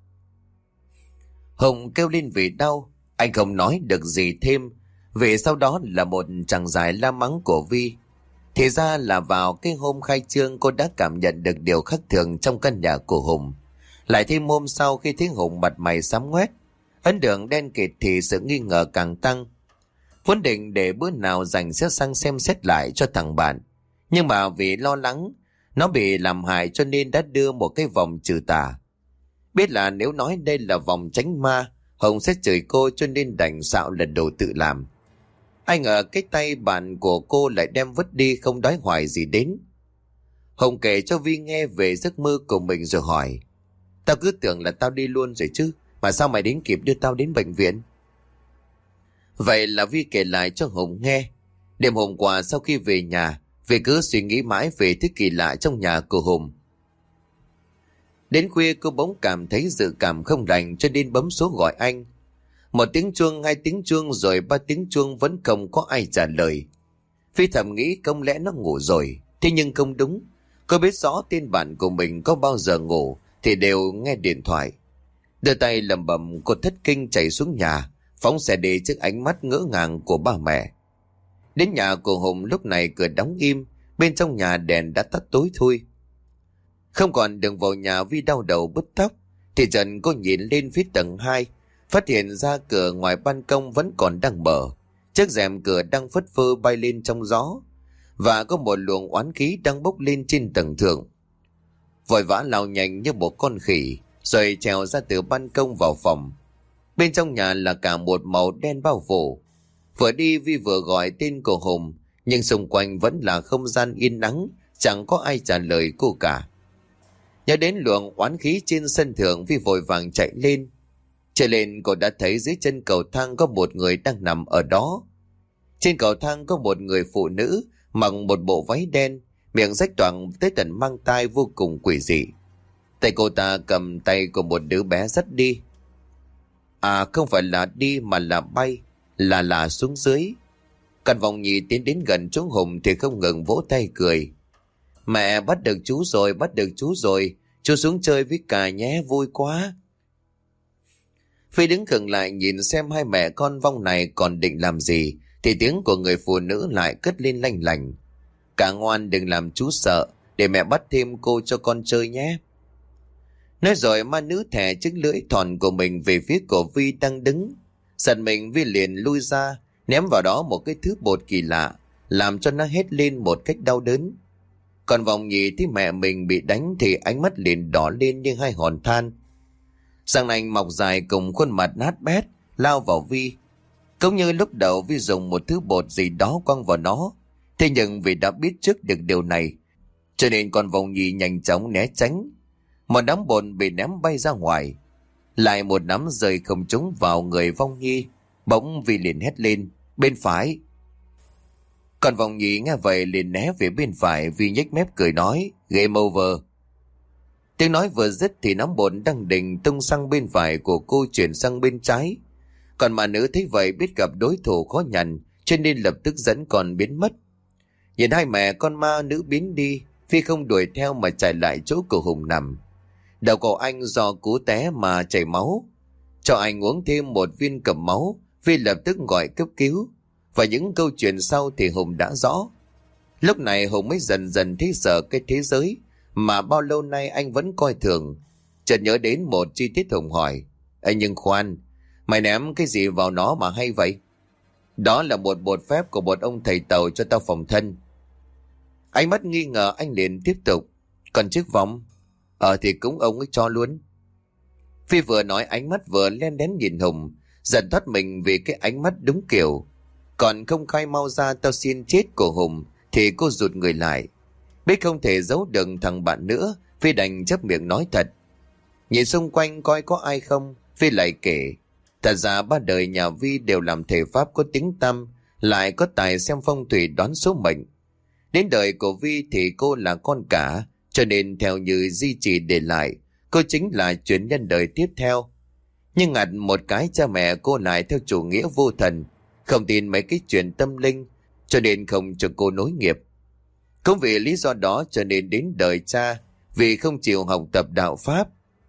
Hùng kêu lên vì đau. Anh không nói được gì thêm, vì sau đó là một tràng dài la mắng của Vi. Thì ra là vào cái hôm khai trương cô đã cảm nhận được điều khác thường trong căn nhà của Hùng. Lại thêm hôm sau khi thấy Hùng mặt mày xám ngoét, ấn đường đen kịt thì sự nghi ngờ càng tăng. Vốn định để bữa nào rảnh sẽ sang xem xét lại cho thằng bạn, nhưng mà vì lo lắng nó bị làm hại cho nên đã đưa một cái vòng trừ tà. Biết là nếu nói đây là vòng tránh ma, Hùng sẽ chửi cô cho nên đành xạo là đồ tự làm. Ai ngờ cái tay bạn của cô lại đem vứt đi không đói hoài gì đến. Hùng kể cho Vi nghe về giấc mơ của mình rồi hỏi: Tao cứ tưởng là tao đi luôn rồi chứ, mà sao mày đến kịp đưa tao đến bệnh viện? Vậy là Vi kể lại cho Hùng nghe. Đêm hôm qua sau khi về nhà, Vi cứ suy nghĩ mãi về thứ kỳ lạ trong nhà của Hùng. Đến khuya cô bỗng cảm thấy dự cảm không lành cho nên bấm số gọi anh. Một tiếng chuông, hai tiếng chuông, rồi ba tiếng chuông vẫn không có ai trả lời. Phi thầm nghĩ không lẽ nó ngủ rồi. Thế nhưng không đúng. Cô biết rõ tên bạn của mình có bao giờ ngủ thì đều nghe điện thoại. Đưa tay lẩm bẩm, cô thất kinh chạy xuống nhà, phóng xe đi trước ánh mắt ngỡ ngàng của ba mẹ. Đến nhà của Hùng lúc này cửa đóng im, bên trong nhà đèn đã tắt tối thui. Không còn đường vào nhà Vi đau đầu bứt tóc, thì dần cô nhìn lên phía tầng 2, phát hiện ra cửa ngoài ban công vẫn còn đang mở. Chiếc rèm cửa đang phất phơ bay lên trong gió, và có một luồng oán khí đang bốc lên trên tầng thượng. Vội vã lao nhanh như một con khỉ, rồi trèo ra từ ban công vào phòng. Bên trong nhà là cả một màu đen bao phủ. Vừa đi Vi vừa gọi tên của Hùng, nhưng xung quanh vẫn là không gian yên ắng, chẳng có ai trả lời cô cả. Nhớ đến luồng oán khí trên sân thượng, Vi vội vàng chạy lên. Chạy lên cô đã thấy dưới chân cầu thang có một người đang nằm ở đó. Trên cầu thang có một người phụ nữ mặc một bộ váy đen, miệng rách toạc tới tận mang tai, vô cùng quỷ dị. Tay cô ta cầm tay của một đứa bé dắt đi. À, không phải là đi mà là bay, là xuống dưới. Còn Vòng Nhì tiến đến gần chú Hùng thì không ngừng vỗ tay cười. Mẹ, bắt được chú rồi, bắt được chú rồi. Chú xuống chơi với cả nhé, vui quá. Phi đứng khựng lại nhìn xem hai mẹ con Vong này còn định làm gì, thì tiếng của người phụ nữ lại cất lên lanh lành. Cả ngoan, đừng làm chú sợ, để mẹ bắt thêm cô cho con chơi nhé. Nói rồi ma nữ thè chiếc lưỡi thòn của mình về phía của Vi đang đứng. Giật mình, Vi liền lui ra, ném vào đó một cái thứ bột kỳ lạ, làm cho nó hét lên một cách đau đớn. Còn Vòng Nhì thấy mẹ mình bị đánh thì ánh mắt liền đỏ lên như hai hòn than. Răng nanh mọc dài cùng khuôn mặt nát bét lao vào Vi. Cũng như lúc đầu Vi dùng một thứ bột gì đó quăng vào nó, thế nhưng vì đã biết trước được điều này, cho nên con Vòng Nhì nhanh chóng né tránh. Một đám bột bị ném bay ra ngoài, lại một nắm rơi không trúng vào người Vong Nhi. Bỗng Vi liền hét lên, bên phải. Còn Vòng Nhì nghe vậy liền né về bên phải. Vi nhếch mép cười nói, game over. Tiếng nói vừa dứt thì nắm bột đang định tung sang bên phải của cô chuyển sang bên trái. Còn mà nữ thấy vậy biết gặp đối thủ khó nhằn, cho nên lập tức dẫn con biến mất. Nhìn hai mẹ con ma nữ biến đi, Phi không đuổi theo mà chạy lại chỗ của Hùng nằm. Đầu của anh do cú té mà chảy máu. Cho anh uống thêm một viên cầm máu, Phi lập tức gọi cấp cứu. Và những câu chuyện sau thì Hùng đã rõ. Lúc này Hùng mới dần dần thấy sợ cái thế giới mà bao lâu nay anh vẫn coi thường. Chợt nhớ đến một chi tiết. Hùng hỏi, Ê nhưng khoan, mày ném cái gì vào nó mà hay vậy? Đó là một bột phép của một ông thầy Tàu cho tao phòng thân. Ánh mắt nghi ngờ anh liền tiếp tục, còn chiếc vòng? Thì cũng ông ấy cho luôn. Phi vừa nói ánh mắt vừa len đén nhìn Hùng, dần thoát mình vì cái ánh mắt đúng kiểu. Còn không khai mau ra tao xin chết của Hùng thì cô rụt người lại. Biết không thể giấu được thằng bạn nữa, Phi đành chấp miệng nói thật. Nhìn xung quanh coi có ai không, Phi lại kể. Thật ra ba đời nhà Vi đều làm thầy pháp có tiếng tăm, lại có tài xem phong thủy đoán số mệnh. Đến đời của Vi thì cô là con cả, cho nên theo như di chỉ để lại, cô chính là truyền nhân đời tiếp theo. Nhưng ngặt một cái cha mẹ cô lại theo chủ nghĩa vô thần, không tin mấy cái chuyện tâm linh, cho nên không cho cô nối nghiệp. Cũng vì lý do đó cho nên đến đời cha, vì không chịu học tập đạo Pháp,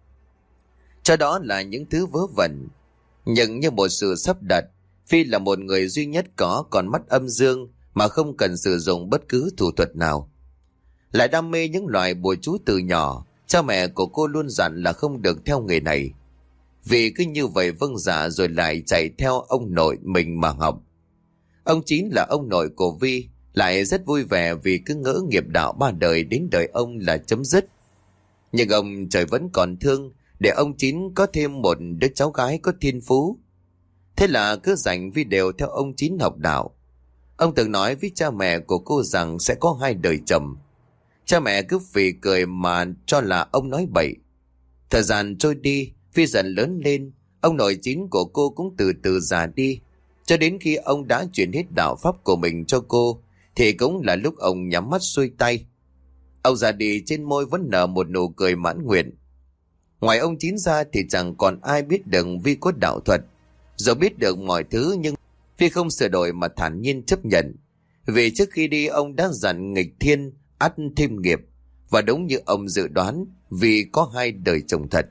cho đó là những thứ vớ vẩn. Nhưng như một sự sắp đặt, Phi là một người duy nhất có con mắt âm dương mà không cần sử dụng bất cứ thủ thuật nào. Lại đam mê những loại bùa chú từ nhỏ, cha mẹ của cô luôn dặn là không được theo nghề này. Vì cứ như vậy vâng dạ rồi lại chạy theo ông nội mình mà học. Ông Chín là ông nội của Vi, lại rất vui vẻ vì cứ ngỡ nghiệp đạo ba đời đến đời ông là chấm dứt. Nhưng ông trời vẫn còn thương, để ông Chín có thêm một đứa cháu gái có thiên phú. Thế là cứ dành Vi đều theo ông Chín học đạo. Ông từng nói với cha mẹ của cô rằng sẽ có hai đời chồng. Cha mẹ cứ phì cười mà cho là ông nói bậy. Thời gian trôi đi, Vi dần lớn lên, ông nội Chín của cô cũng từ từ già đi. Cho đến khi ông đã chuyển hết đạo pháp của mình cho cô, thì cũng là lúc ông nhắm mắt xuôi tay. Ông già đi trên môi vẫn nở một nụ cười mãn nguyện. Ngoài ông Chín ra thì chẳng còn ai biết được Vi có đạo thuật. Dù biết được mọi thứ nhưng Vi không sửa đổi mà thản nhiên chấp nhận. Vì trước khi đi ông đã dặn nghịch thiên ắt thêm nghiệp. Và đúng như ông dự đoán, Vi có hai đời chồng thật.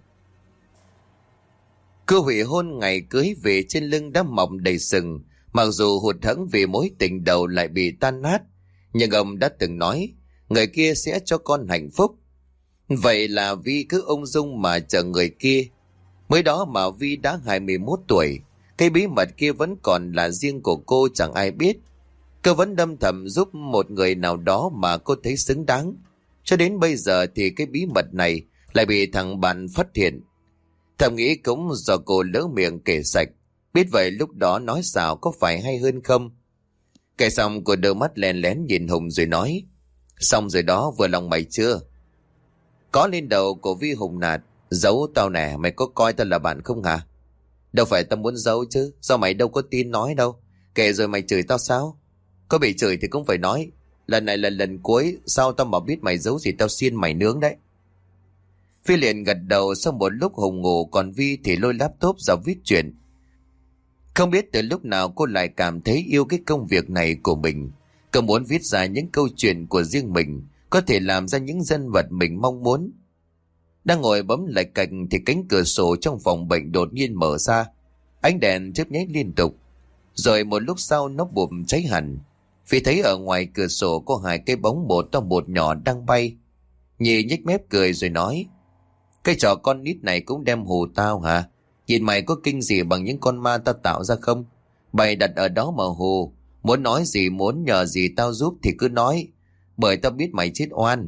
Cô hủy hôn ngày cưới về trên lưng đã mọc đầy sừng. Mặc dù hụt hẫng vì mối tình đầu lại bị tan nát, nhưng ông đã từng nói người kia sẽ cho con hạnh phúc. Vậy là Vi cứ ung dung mà chờ người kia. Mới đó mà Vi đã 21 tuổi. Cái bí mật kia vẫn còn là riêng của cô, chẳng ai biết. Cô vẫn đâm thầm giúp một người nào đó mà cô thấy xứng đáng. Cho đến bây giờ thì cái bí mật này lại bị thằng bạn phát hiện. Thầm nghĩ cũng do cô lỡ miệng kể sạch. Biết vậy lúc đó nói sao có phải hay hơn không? Kể xong cô đưa mắt lén lén nhìn Hùng rồi nói, xong rồi đó, vừa lòng mày chưa? Có lên đầu của Vi Hùng nạt, giấu tao nè, mày có coi tao là bạn không hả? Đâu phải tao muốn giấu chứ, sao mày đâu có tin nói đâu. Kể rồi mày chửi tao sao? Có bị chửi thì cũng phải nói. Lần này là lần cuối, sao tao mà biết mày giấu gì tao xiên mày nướng đấy. Phi liền gật đầu. Sau một lúc Hùng ngủ, còn Vi thì lôi laptop ra viết chuyện. Không biết từ lúc nào cô lại cảm thấy yêu cái công việc này của mình. Cô muốn viết ra những câu chuyện của riêng mình, có thể làm ra những nhân vật mình mong muốn. Đang ngồi bấm lạch cạch thì cánh cửa sổ trong phòng bệnh đột nhiên mở ra. Ánh đèn chớp nháy liên tục. Rồi một lúc sau nó bụp cháy hẳn. Vì thấy ở ngoài cửa sổ có hai cái bóng một to một nhỏ đang bay. Nhi nhếch mép cười rồi nói: cái trò con nít này cũng đem hù tao hả? Nhìn mày có kinh gì bằng những con ma tao tạo ra không? Bày đặt ở đó mà hù. Muốn nói gì, muốn nhờ gì tao giúp thì cứ nói, bởi tao biết mày chết oan.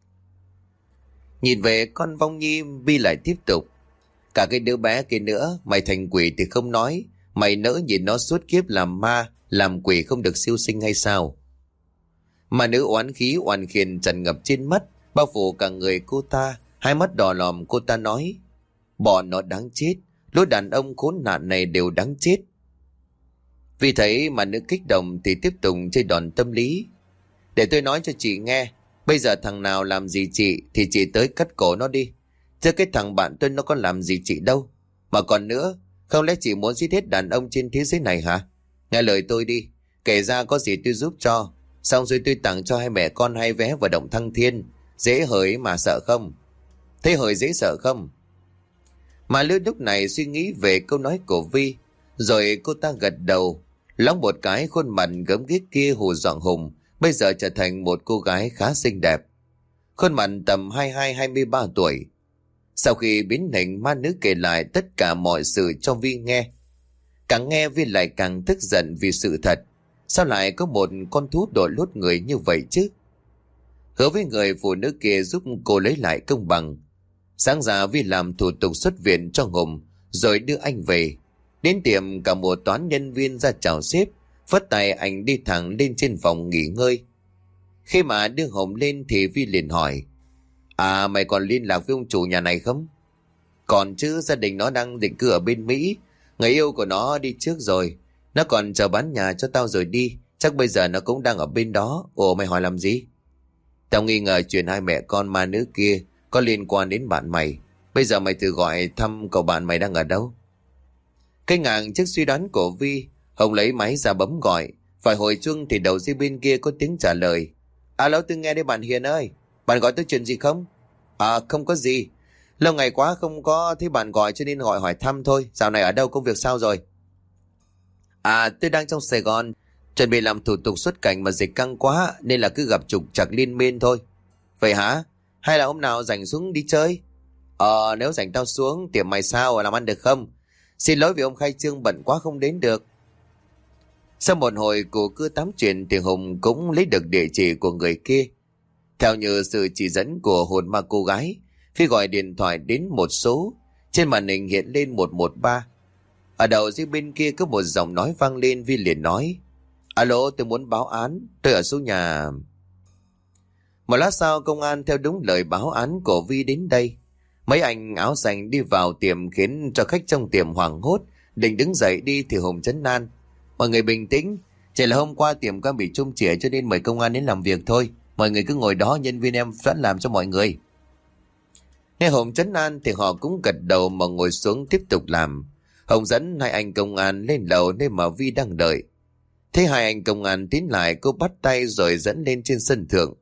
Nhìn về con Vong Nhi, Vi lại tiếp tục: cả cái đứa bé kia nữa, mày thành quỷ thì không nói, mày nỡ nhìn nó suốt kiếp làm ma, làm quỷ không được siêu sinh hay sao? Mà nữ oán khí oan khiên tràn ngập trên mắt, bao phủ cả người cô ta. Hai mắt đỏ lòm cô ta nói: bọn nó đáng chết, lũ đàn ông khốn nạn này đều đáng chết. Vì thấy mà nữ kích động thì tiếp tục chơi đòn tâm lý: để tôi nói cho chị nghe, bây giờ thằng nào làm gì chị thì chị tới cắt cổ nó đi, chứ cái thằng bạn tôi nó có làm gì chị đâu. Mà còn nữa, không lẽ chị muốn giết hết đàn ông trên thế giới này hả? Nghe lời tôi đi, kể ra có gì tôi giúp cho, xong rồi tôi tặng cho hai mẹ con hai vé vào động Thăng Thiên. Dễ hởi mà sợ không? Thấy hởi dễ sợ không? Mà Lư lúc này suy nghĩ về câu nói của Vi, rồi cô ta gật đầu. Lóng một cái, khuôn mặt gớm ghiếc kia hù dọa Hùng bây giờ trở thành một cô gái khá xinh đẹp. Khuôn mặt tầm 22-23 tuổi. Sau khi biến hình, ma nữ kể lại tất cả mọi sự cho Vi nghe. Càng nghe Vi lại càng tức giận vì sự thật. Sao lại có một con thú đội lốt người như vậy chứ? Hứa với người phụ nữ kia giúp cô lấy lại công bằng. Sáng ra Vi làm thủ tục xuất viện cho Hùng, rồi đưa anh về. Đến tiệm cả một toán nhân viên ra chào sếp, phất tay anh đi thẳng lên trên phòng nghỉ ngơi. Khi mà đưa Hùng lên thì Vi liền hỏi: à, mày còn liên lạc với ông chủ nhà này không? Còn chứ, gia đình nó đang định cư ở bên Mỹ. Người yêu của nó đi trước rồi. Nó còn chờ bán nhà cho tao rồi đi. Chắc bây giờ nó cũng đang ở bên đó. Ồ, mày hỏi làm gì? Tao nghi ngờ chuyện hai mẹ con ma nữ kia có liên quan đến bạn mày. Bây giờ mày thử gọi thăm cậu bạn mày đang ở đâu. Kinh ngạc trước suy đoán của Vi, Hồng lấy máy ra bấm gọi. Phải hồi chuông thì đầu dây bên kia có tiếng trả lời: alo, tôi nghe đây bạn Hiền ơi. Bạn gọi tôi chuyện gì không? À, không có gì. Lâu ngày quá không có thấy bạn gọi cho nên gọi hỏi thăm thôi. Dạo này ở đâu, công việc sao rồi? À, tôi đang trong Sài Gòn, chuẩn bị làm thủ tục xuất cảnh mà dịch căng quá nên là cứ gặp trục trặc liên miên thôi. Vậy hả? Hay là hôm nào rảnh xuống đi chơi? Nếu rảnh tao xuống, tiệm mày sao, làm ăn được không? Xin lỗi vì ông khai trương bận quá không đến được. Sau một hồi cô cứ tám chuyện thì Hùng cũng lấy được địa chỉ của người kia. Theo như sự chỉ dẫn của hồn ma cô gái, Phi gọi điện thoại đến một số. Trên màn hình hiện lên 113. Ở đầu dưới bên kia có một giọng nói vang lên. Vi liền nói: alo, tôi muốn báo án, tôi ở số nhà. Một lát sau, công an theo đúng lời báo án của Vi đến đây. Mấy anh áo xanh đi vào tiệm khiến cho khách trong tiệm hoảng hốt, định đứng dậy đi thì Hùng trấn an: mọi người bình tĩnh, chỉ là hôm qua tiệm có bị trúng chĩa cho nên mời công an đến làm việc thôi. Mọi người cứ ngồi đó, nhân viên em vẫn làm cho mọi người. Nghe Hùng trấn an thì họ cũng gật đầu mà ngồi xuống tiếp tục làm. Hùng dẫn hai anh công an lên lầu nơi mà Vi đang đợi. Thấy hai anh công an tiến lại, cô bắt tay rồi dẫn lên trên sân thượng.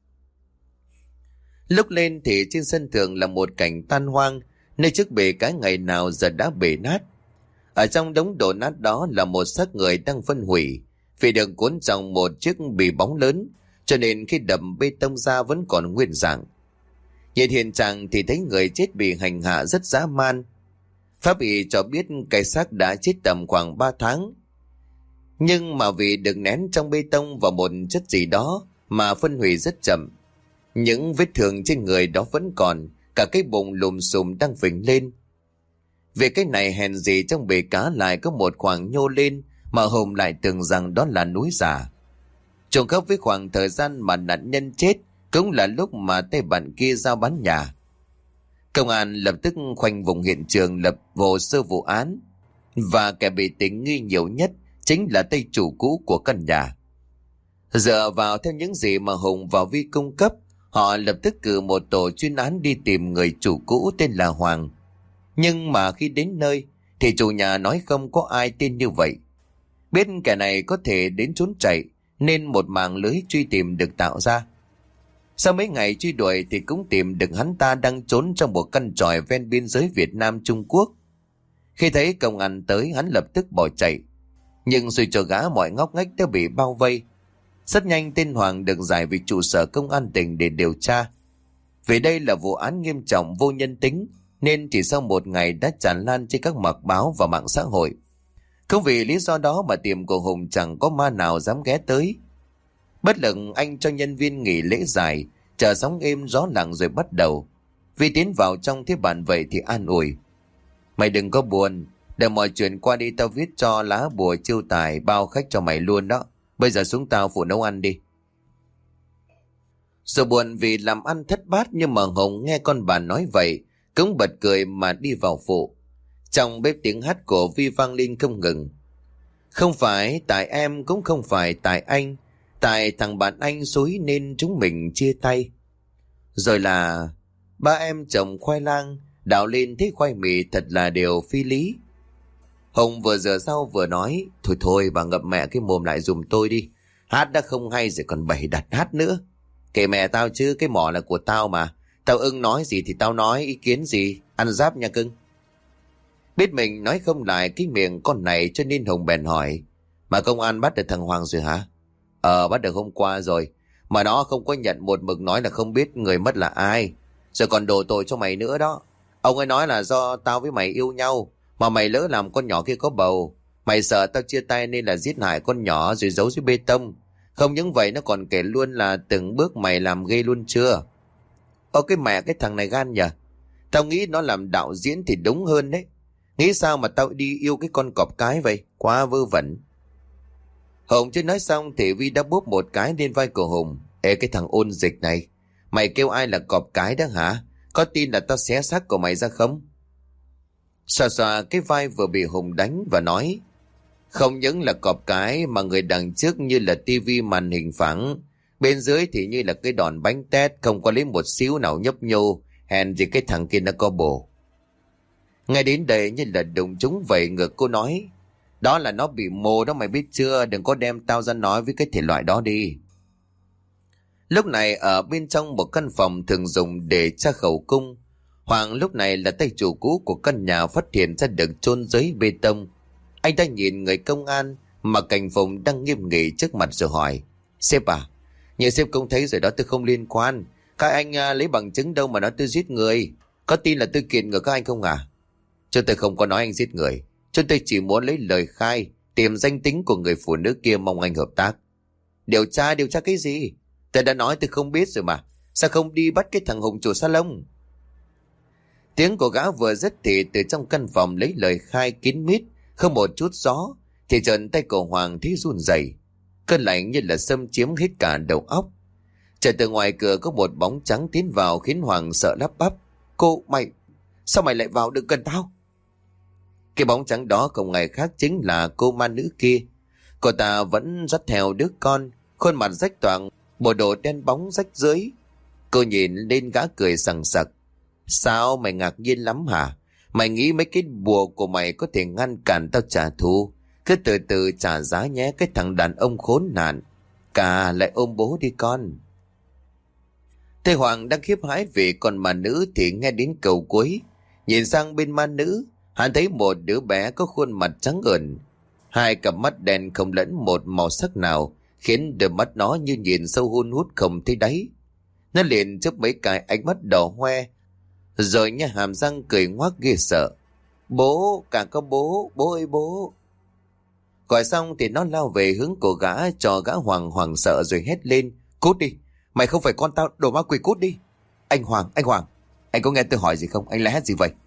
Lúc lên thì trên sân thượng là một cảnh tan hoang, nơi chiếc bể cá ngày nào giờ đã bể nát. Ở trong đống đổ nát đó là một xác người đang phân hủy, vì được cuốn trong một chiếc bì bóng lớn, cho nên khi đập bê tông ra vẫn còn nguyên dạng. Nhìn hiện trạng thì thấy người chết bị hành hạ rất dã man. Pháp y cho biết cái xác đã chết tầm khoảng 3 tháng. Nhưng mà vì được nén trong bê tông và một chất gì đó mà phân hủy rất chậm. Những vết thương trên người đó vẫn còn, cả cái bụng lùm xùm đang phình lên. Về cái này hèn gì trong bể cá lại có một khoảng nhô lên mà Hùng lại tưởng rằng đó là núi giả. Trùng khớp với khoảng thời gian mà nạn nhân chết cũng là lúc mà tay bạn kia giao bán nhà. Công an lập tức khoanh vùng hiện trường, lập hồ sơ vụ án, và kẻ bị tình nghi nhiều nhất chính là tay chủ cũ của căn nhà. Dựa vào theo những gì mà Hùng và Vi cung cấp, họ lập tức cử một tổ chuyên án đi tìm người chủ cũ tên là Hoàng. Nhưng mà khi đến nơi thì chủ nhà nói không có ai tin như vậy. Biết kẻ này có thể đến trốn chạy nên một màn lưới truy tìm được tạo ra. Sau mấy ngày truy đuổi thì cũng tìm được hắn ta đang trốn trong một căn tròi ven biên giới Việt Nam Trung Quốc. Khi thấy công an tới, hắn lập tức bỏ chạy, nhưng suy cho gã mọi ngóc ngách đã bị bao vây. Rất nhanh tên Hoàng được giải về trụ sở công an tỉnh để điều tra. Vì đây là vụ án nghiêm trọng vô nhân tính nên chỉ sau một ngày đã tràn lan trên các mặt báo và mạng xã hội. Không vì lý do đó mà tiệm của Hùng chẳng có ma nào dám ghé tới. Bất lực anh cho nhân viên nghỉ lễ dài, chờ sóng êm gió lặng rồi bắt đầu. Vì tiến vào trong thế bàn vậy thì an ủi: "Mày đừng có buồn, để mọi chuyện qua đi, tao viết cho lá bùa chiêu tài bao khách cho mày luôn đó. Bây giờ xuống tao phụ nấu ăn đi." Rồi buồn vì làm ăn thất bát, nhưng mà Hùng nghe con bà nói vậy cũng bật cười mà đi vào phụ. Trong bếp tiếng hát của Vi vang lên không ngừng: "Không phải tại em, cũng không phải tại anh, tại thằng bạn anh xúi nên chúng mình chia tay." Rồi là: "Ba em trồng khoai lang, đào lên thấy khoai mì, thật là điều phi lý." Hùng vừa rửa rau vừa nói: Thôi thôi bà ngậm mẹ cái mồm lại giùm tôi đi. Hát đã không hay rồi còn bày đặt hát nữa. Kệ mẹ tao chứ, cái mỏ là của tao mà. Tao ưng nói gì thì tao nói, ý kiến gì ăn giáp nha cưng." Biết mình nói không lại cái miệng con này cho nên Hùng bèn hỏi: "Mà công an bắt được thằng Hoàng rồi hả?" Bắt được hôm qua rồi. Mà nó không có nhận, một mực nói là không biết người mất là ai. Rồi còn đổ tội cho mày nữa đó. Ông ấy nói là do tao với mày yêu nhau, mà mày lỡ làm con nhỏ kia có bầu. Mày sợ tao chia tay nên là giết hại con nhỏ rồi giấu dưới bê tông. Không những vậy nó còn kể luôn là từng bước mày làm ghê luôn chưa. Cái mẹ cái thằng này gan nhỉ. Tao nghĩ nó làm đạo diễn thì đúng hơn đấy. Nghĩ sao mà tao đi yêu cái con cọp cái vậy, quá vơ vẩn. Hùng chưa nói xong thì Vi đã bóp một cái lên vai của Hùng: "Ê cái thằng ôn dịch này, mày kêu ai là cọp cái đó hả? Có tin là tao xé xác của mày ra không?" Xòa xòa cái vai vừa bị Hùng đánh và nói: "Không những là cọp cái mà người đằng trước như là tivi màn hình phẳng, bên dưới thì như là cái đòn bánh tét, không có lấy một xíu nào nhấp nhô, hèn gì cái thằng kia nó có bồ." Ngay đến đây như là đụng trúng vậy ngược, cô nói: "Đó là nó bị mồ đó mày biết chưa, đừng có đem tao ra nói với cái thể loại đó đi." Lúc này ở bên trong một căn phòng thường dùng để tra khẩu cung, Hoàng lúc này là tay chủ cũ của căn nhà phát hiện ra được chôn dưới bê tông. Anh ta nhìn người công an mà cảnh vùng đang nghiêm nghị trước mặt rồi hỏi: "Sếp à, như sếp không thấy rồi đó, tôi không liên quan. Các anh lấy bằng chứng đâu mà nói tôi giết người? Có tin là tôi kiện ngược các anh không à?" "Chúng tôi không có nói anh giết người. Chúng tôi chỉ muốn lấy lời khai, tìm danh tính của người phụ nữ kia, mong anh hợp tác." Điều tra cái gì? Tôi đã nói tôi không biết rồi mà. Sao không đi bắt cái thằng Hùng chủ salon?" Tiếng của gã vừa dứt thì từ trong căn phòng lấy lời khai kín mít, không một chút gió, thì trần tay của Hoàng thấy run rẩy. Cơn lạnh như là xâm chiếm hết cả đầu óc. Chợt từ ngoài cửa có một bóng trắng tiến vào khiến Hoàng sợ lắp bắp: Mày, sao mày lại vào được gần tao?" Cái bóng trắng đó không ai khác chính là cô ma nữ kia. Cô ta vẫn dắt theo đứa con, khuôn mặt rách toạc, bộ đồ đen bóng rách rưới. Cô nhìn lên gã cười sằng sặc: "Sao mày ngạc nhiên lắm hả? Mày nghĩ mấy cái bùa của mày có thể ngăn cản tao trả thù? Cứ từ từ trả giá nhé, cái thằng đàn ông khốn nạn. Cả lại ôm bố đi con." Thầy Hoàng đang khiếp hãi vì con ma nữ thì nghe đến câu cuối. Nhìn sang bên ma nữ, hắn thấy một đứa bé có khuôn mặt trắng ẩn, hai cặp mắt đen không lẫn một màu sắc nào, khiến đôi mắt nó như nhìn sâu hun hút không thấy đáy. Nó liền chớp mấy cái ánh mắt đỏ hoe, rồi nha hàm răng cười ngoác ghê sợ: "Bố, cả có bố, bố ơi bố." Gọi xong thì nó lao về hướng của gã, cho gã Hoàng hoảng sợ rồi hét lên: "Cút đi, mày không phải con tao, đồ ma quỷ, cút đi." Anh Hoàng, anh có nghe tôi hỏi gì không? Anh la hét gì vậy?"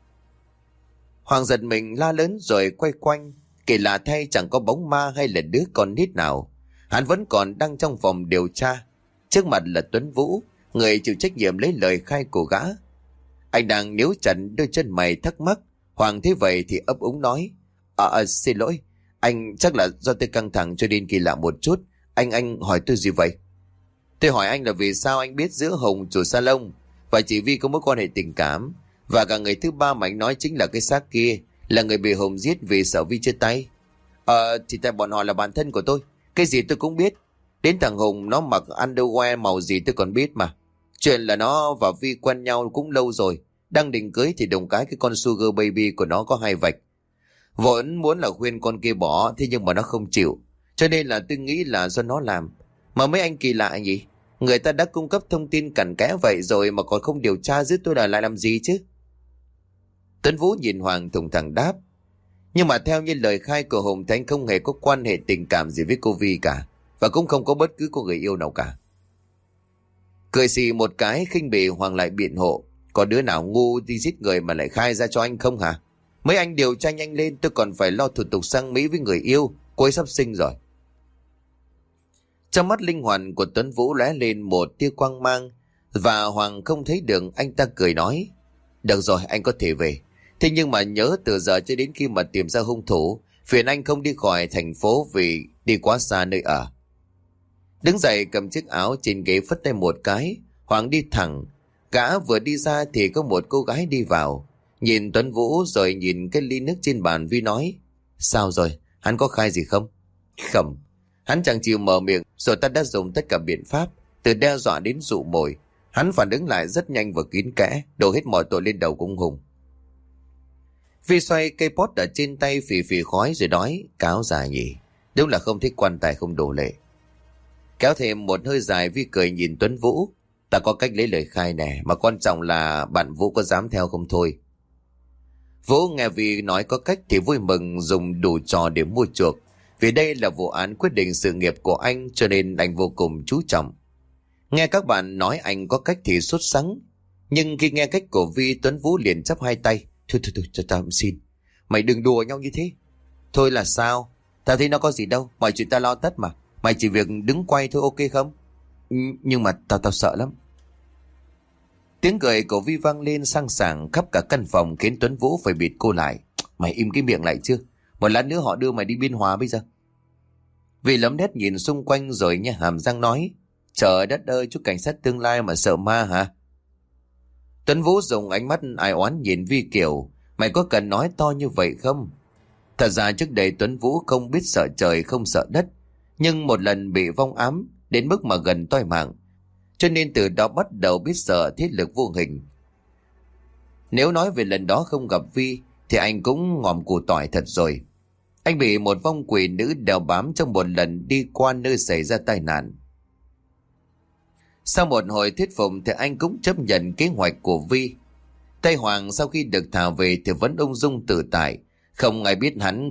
Hoàng giật mình la lớn rồi quay quanh. Kỳ lạ thay chẳng có bóng ma hay là đứa con nít nào. Hắn vẫn còn đang trong phòng điều tra. Trước mặt là Tuấn Vũ, người chịu trách nhiệm lấy lời khai của gã. Anh đang níu chặt đôi chân mày thắc mắc. Hoàng thấy vậy thì ấp úng nói: Xin lỗi, anh, chắc là do tôi căng thẳng cho nên kỳ lạ một chút. Anh hỏi tôi gì vậy?" "Tôi hỏi anh là vì sao anh biết giữa Hùng chủ salon và chị Vi có mối quan hệ tình cảm, và cả người thứ ba mà anh nói chính là cái xác kia Là người bị Hùng giết vì sợ Vi chia tay. Thì tại bọn họ là bạn thân của tôi. Cái gì tôi cũng biết. Đến thằng Hùng nó mặc underwear màu gì tôi còn biết mà. Chuyện là nó và Vi quen nhau cũng lâu rồi. Đang định cưới thì đùng cái con sugar baby của nó có hai vạch. Vốn muốn là khuyên con kia bỏ, thế nhưng mà nó không chịu. Cho nên là tôi nghĩ là do nó làm. Mà mấy anh kỳ lạ nhỉ? Người ta đã cung cấp thông tin cặn kẽ vậy rồi mà còn không điều tra giữ tôi là lại làm gì chứ? Tuấn Vũ nhìn Hoàng thùng thẳng đáp. Nhưng mà theo như lời khai của Hùng thì anh không hề có quan hệ tình cảm gì với cô Vi cả. Và cũng không có bất cứ cô người yêu nào cả. Cười xì một cái khinh bỉ, Hoàng lại biện hộ. Có đứa nào ngu đi giết người mà lại khai ra cho anh không hả? Mấy anh điều tra nhanh lên, tôi còn phải lo thủ tục sang Mỹ với người yêu. Cô ấy sắp sinh rồi. Trong mắt linh hoạt của Tuấn Vũ lóe lên một tia quang mang. Và Hoàng không thấy được, anh ta cười nói. Được rồi, anh có thể về. Thế nhưng mà nhớ từ giờ cho đến khi mà tìm ra hung thủ, phiền anh không đi khỏi thành phố vì đi quá xa nơi ở. Đứng dậy cầm chiếc áo trên ghế phất tay một cái, Hoàng đi thẳng. Gã vừa đi ra thì có một cô gái đi vào. Nhìn Tuấn Vũ rồi nhìn cái ly nước trên bàn, Vi nói. Sao rồi, hắn có khai gì không? Không, hắn chẳng chịu mở miệng, rồi ta đã dùng tất cả biện pháp, từ đe dọa đến dụ mồi. Hắn phản ứng lại rất nhanh và kín kẽ, đổ hết mọi tội lên đầu của ông Hùng. Vi xoay cây pot ở trên tay phì phì khói rồi nói. Cáo già nhỉ, đúng là không thích quan tài không đổ lệ. Kéo thêm một hơi dài, Vi cười nhìn Tuấn Vũ. Ta có cách lấy lời khai nè, mà quan trọng là bạn Vũ có dám theo không thôi. Vũ nghe Vi nói có cách thì vui mừng, dùng đủ trò để mua chuộc. Vì đây là vụ án quyết định sự nghiệp của anh, cho nên anh vô cùng chú trọng. Nghe các bạn nói anh có cách thì sốt sắng. Nhưng khi nghe cách của Vi, Tuấn Vũ liền chắp hai tay. Thôi, cho tao xin. Mày đừng đùa nhau như thế. Thôi là sao? Tao thấy nó có gì đâu, mọi chuyện tao lo tất mà. Mày chỉ việc đứng quay thôi, ok không? Nhưng mà tao sợ lắm. Tiếng cười của Vi vang lên sang sảng khắp cả căn phòng, khiến Tuấn Vũ phải bịt cô lại. Mày im cái miệng lại chưa? Một lát nữa họ đưa mày đi Biên Hòa bây giờ. Vi lấm đét nhìn xung quanh rồi nha hàm răng nói. Trời đất ơi, chú cảnh sát tương lai mà sợ ma hả? Tuấn Vũ dùng ánh mắt ai oán nhìn Vi kiểu. Mày có cần nói to như vậy không? Thật ra trước đây Tuấn Vũ không biết sợ trời không sợ đất. Nhưng một lần bị vong ám đến mức mà gần toi mạng, cho nên từ đó bắt đầu biết sợ thế lực vô hình. Nếu nói về lần đó không gặp Vi thì anh cũng ngòm củ tỏi thật rồi. Anh bị một vong quỷ nữ đeo bám trong một lần đi qua nơi xảy ra tai nạn. Sau một hồi thuyết phục thì anh cũng chấp nhận kế hoạch của Vi. Tây Hoàng sau khi được thả về thì vẫn ung dung tự tại. Không ai biết hắn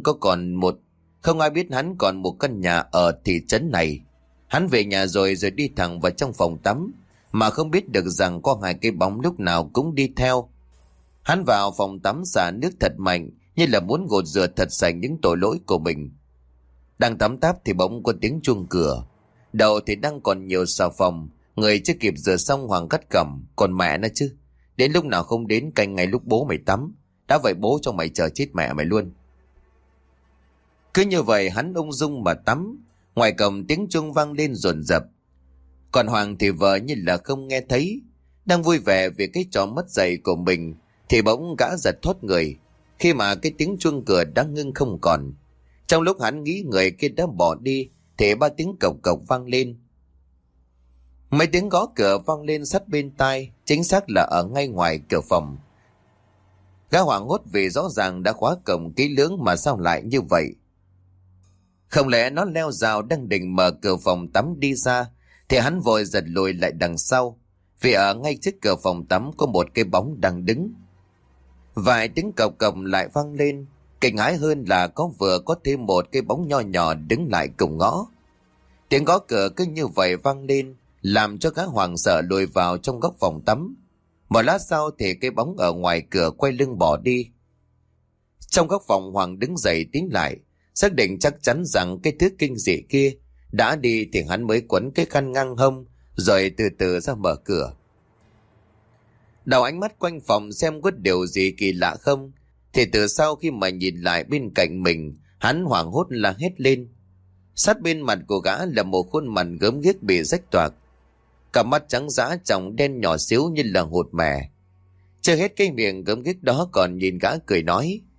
còn một căn nhà ở thị trấn này. Hắn về nhà rồi đi thẳng vào trong phòng tắm, mà không biết được rằng có hai cái bóng lúc nào cũng đi theo. Hắn vào phòng tắm xả nước thật mạnh, như là muốn gột rửa thật sạch những tội lỗi của mình. Đang tắm táp thì bỗng có tiếng chuông cửa. Đầu thì đang còn nhiều xà phòng, người chưa kịp rửa xong Hoàng cắt cẩm. Còn mẹ nó chứ, đến lúc nào không đến canh ngay lúc bố mày tắm. Đã vậy bố cho mày chờ chết mẹ mày luôn. Cứ như vậy hắn ung dung mà tắm. Ngoài cổng tiếng chuông vang lên dồn dập. Còn Hoàng thì vờ như là không nghe thấy. Đang vui vẻ vì cái trò mất dạy của mình thì bỗng gã giật thoát người khi mà cái tiếng chuông cửa đã ngưng không còn. Trong lúc hắn nghĩ người kia đã bỏ đi thì ba tiếng cộc cộc vang lên. Mấy tiếng gõ cửa vang lên sát bên tai, chính xác là ở ngay ngoài cửa phòng. Gã hoảng hốt vì rõ ràng đã khóa cổng kỹ lưỡng mà sao lại như vậy. Không lẽ nó leo rào đang định mở cửa phòng tắm đi ra thì hắn vội giật lùi lại đằng sau, vì ở ngay trước cửa phòng tắm có một cái bóng đang đứng. Vài tiếng cộc cộc lại vang lên, kinh hãi hơn là vừa có thêm một cái bóng nho nhỏ đứng lại cùng ngõ. Tiếng gõ cửa cứ như vậy vang lên, làm cho gã hoảng sợ lùi vào trong góc phòng tắm. Một lát sau thì cái bóng ở ngoài cửa quay lưng bỏ đi. Trong góc phòng Hoàng đứng dậy tiến lại, xác định chắc chắn rằng cái thứ kinh dị kia đã đi thì hắn mới quấn cái khăn ngang hông rồi từ từ ra mở cửa. Đào ánh mắt quanh phòng xem có điều gì kỳ lạ không, thì từ sau khi mà nhìn lại bên cạnh mình, hắn hoảng hốt la hét lên. Sát bên mặt của gã là một khuôn mặt gớm ghiếc bị rách toạc, cả mắt trắng dã tròng đen nhỏ xíu như là hột mè. Chưa hết cái miệng gớm ghiếc đó còn nhìn gã cười nói.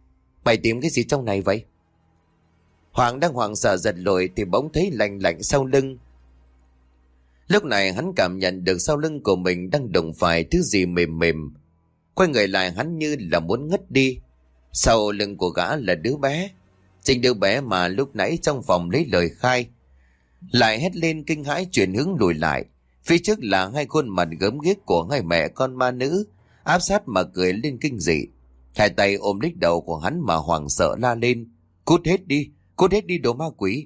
Mày tìm cái gì trong này vậy? Hoàng đang hoảng sợ giật lùi thì bỗng thấy lạnh lạnh sau lưng. Lúc này hắn cảm nhận được sau lưng của mình đang đụng phải thứ gì mềm mềm. Quay người lại hắn như là muốn ngất đi. Sau lưng của gã là đứa bé. Chính đứa bé mà lúc nãy trong phòng lấy lời khai. Lại hét lên kinh hãi chuyển hướng lùi lại. Phía trước là hai khuôn mặt gớm ghiếc của hai mẹ con ma nữ, áp sát mà cười lên kinh dị. Hai tay ôm lấy đầu của hắn mà hoảng sợ la lên. Cút hết đi đồ ma quỷ.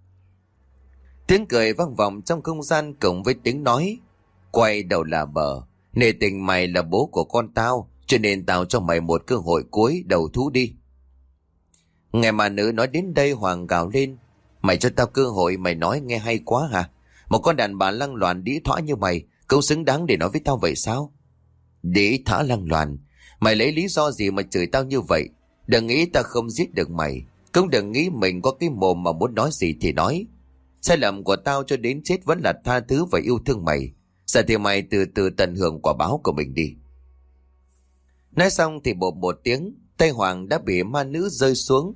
Tiếng cười vang vọng trong không gian cộng với tiếng nói. Quay đầu là bờ. Nể tình mày là bố của con tao, cho nên tao cho mày một cơ hội cuối đầu thú đi. Nghe mà nữ nói đến đây Hoàng gào lên. Mày cho tao cơ hội mày nói nghe hay quá hả? Một con đàn bà lăng loàn đĩ thỏa như mày, cũng xứng đáng để nói với tao vậy sao? Đĩ thả lăng loàn? Mày lấy lý do gì mà chửi tao như vậy? Đừng nghĩ tao không giết được mày. Cũng đừng nghĩ mình có cái mồm mà muốn nói gì thì nói. Sai lầm của tao cho đến chết vẫn là tha thứ và yêu thương mày. Giờ thì mày từ từ tận hưởng quả báo của mình đi. Nói xong thì bộp một tiếng, tay Hoàng đã bị ma nữ rơi xuống.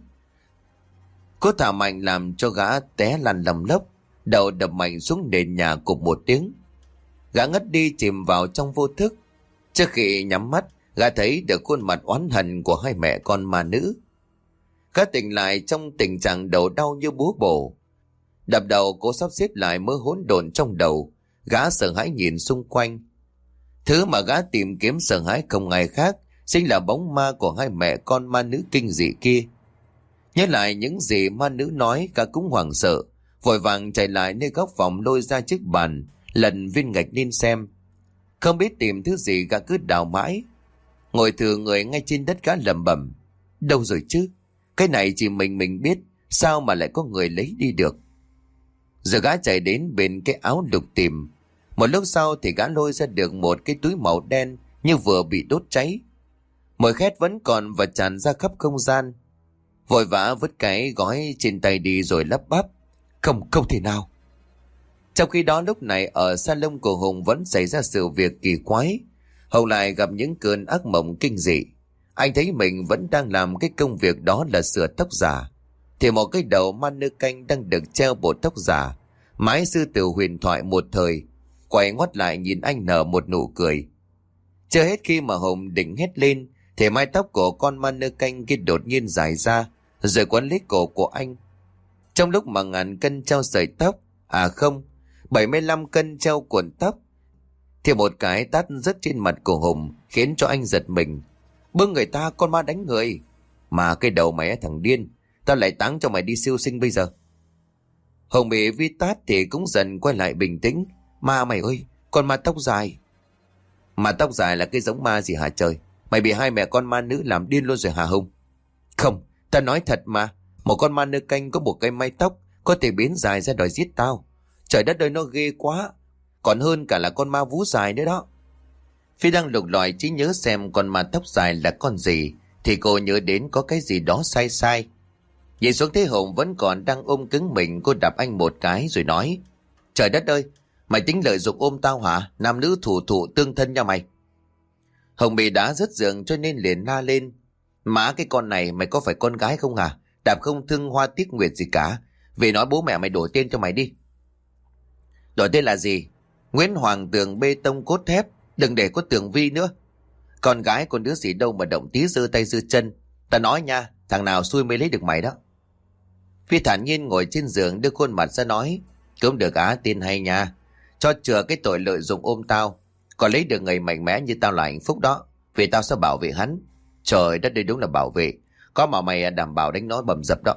Cô thả mạnh làm cho gã té lăn lầm lấp, đầu đập mạnh xuống nền nhà cục một tiếng. Gã ngất đi chìm vào trong vô thức. Trước khi nhắm mắt, gã thấy được khuôn mặt oán hận của hai mẹ con ma nữ. Gã tỉnh lại trong tình trạng đầu đau như búa bổ. Đập đầu cố sắp xếp lại mớ hỗn độn trong đầu. Gã sợ hãi nhìn xung quanh. Thứ mà gã tìm kiếm sợ hãi không ai khác chính là bóng ma của hai mẹ con ma nữ kinh dị kia. Nhớ lại những gì ma nữ nói, gã cũng hoảng sợ, vội vàng chạy lại nơi góc phòng lôi ra chiếc bàn, lần viên gạch lên xem. Không biết tìm thứ gì gã cứ đào mãi. Ngồi thừa người ngay trên đất gã lẩm bẩm. Đâu rồi chứ? Cái này chỉ mình biết, sao mà lại có người lấy đi được? Giờ gã chạy đến bên cái áo lục tìm. Một lúc sau thì gã lôi ra được một cái túi màu đen như vừa bị đốt cháy. Mùi khét vẫn còn và tràn ra khắp không gian. Vội vã vứt cái gói trên tay đi rồi lắp bắp. Không thể nào. Trong khi đó lúc này ở salon của Hùng vẫn xảy ra sự việc kỳ quái. Hùng lại gặp những cơn ác mộng kinh dị. Anh thấy mình vẫn đang làm cái công việc đó là sửa tóc giả. Thì một cái đầu ma nơ canh đang được treo bộ tóc giả. Mái sư tử huyền thoại một thời. Quay ngoắt lại nhìn anh nở một nụ cười. Chưa hết khi mà Hùng định hét lên thì mái tóc của con ma nơ canh kia đột nhiên dài ra rồi quấn lấy cổ của anh. Trong lúc mà ngàn cân treo sợi tóc, 75 cân treo cuộn tóc, thì một cái tát rớt trên mặt của Hùng khiến cho anh giật mình. Bưng người ta, con ma đánh người. Mà cái đầu mày ấy, thằng điên, tao lại táng cho mày đi siêu sinh bây giờ. Hùng bị vi tát thì cũng dần quay lại bình tĩnh. Ma mày ơi, con ma tóc dài. Mà tóc dài là cái giống ma gì hả trời? Mày bị hai mẹ con ma nữ làm điên luôn rồi hả Hùng? Không, tao nói thật mà. Một con ma nơ canh có một cái mái tóc có thể biến dài ra đòi giết tao. Trời đất ơi, nó ghê quá. Còn hơn cả là con ma vú dài nữa đó. Phi đang lục lọi trí nhớ xem con ma tóc dài là con gì thì cô nhớ đến có cái gì đó sai sai. Nhìn xuống thấy Hùng vẫn còn đang ôm cứng mình, cô đạp anh một cái rồi nói. Trời đất ơi, mày tính lợi dụng ôm tao hả? Nam nữ thủ thụ tương thân nha mày. Hùng bị đá rớt giường cho nên liền la lên. Má cái con này, mày có phải con gái không hả? Đạp không thương hoa tiếc nguyệt gì cả. Về nói bố mẹ mày đổi tên cho mày đi. Đổi tên là gì? Nguyễn Hoàng Tường bê tông cốt thép. Đừng để có Tường Vi nữa. Con gái con đứa gì đâu mà động tí giơ tay giơ chân. Ta nói nha, thằng nào xui mới lấy được mày đó. Phi thản nhiên ngồi trên giường đưa khuôn mặt ra nói. Cũng được á, tin hay nha. Cho chừa cái tội lợi dụng ôm tao. Còn lấy được người mạnh mẽ như tao là hạnh phúc đó. Vì tao sẽ bảo vệ hắn. Trời đất, đây đúng là bảo vệ. Có mà mày đảm bảo đánh nói bầm dập đó.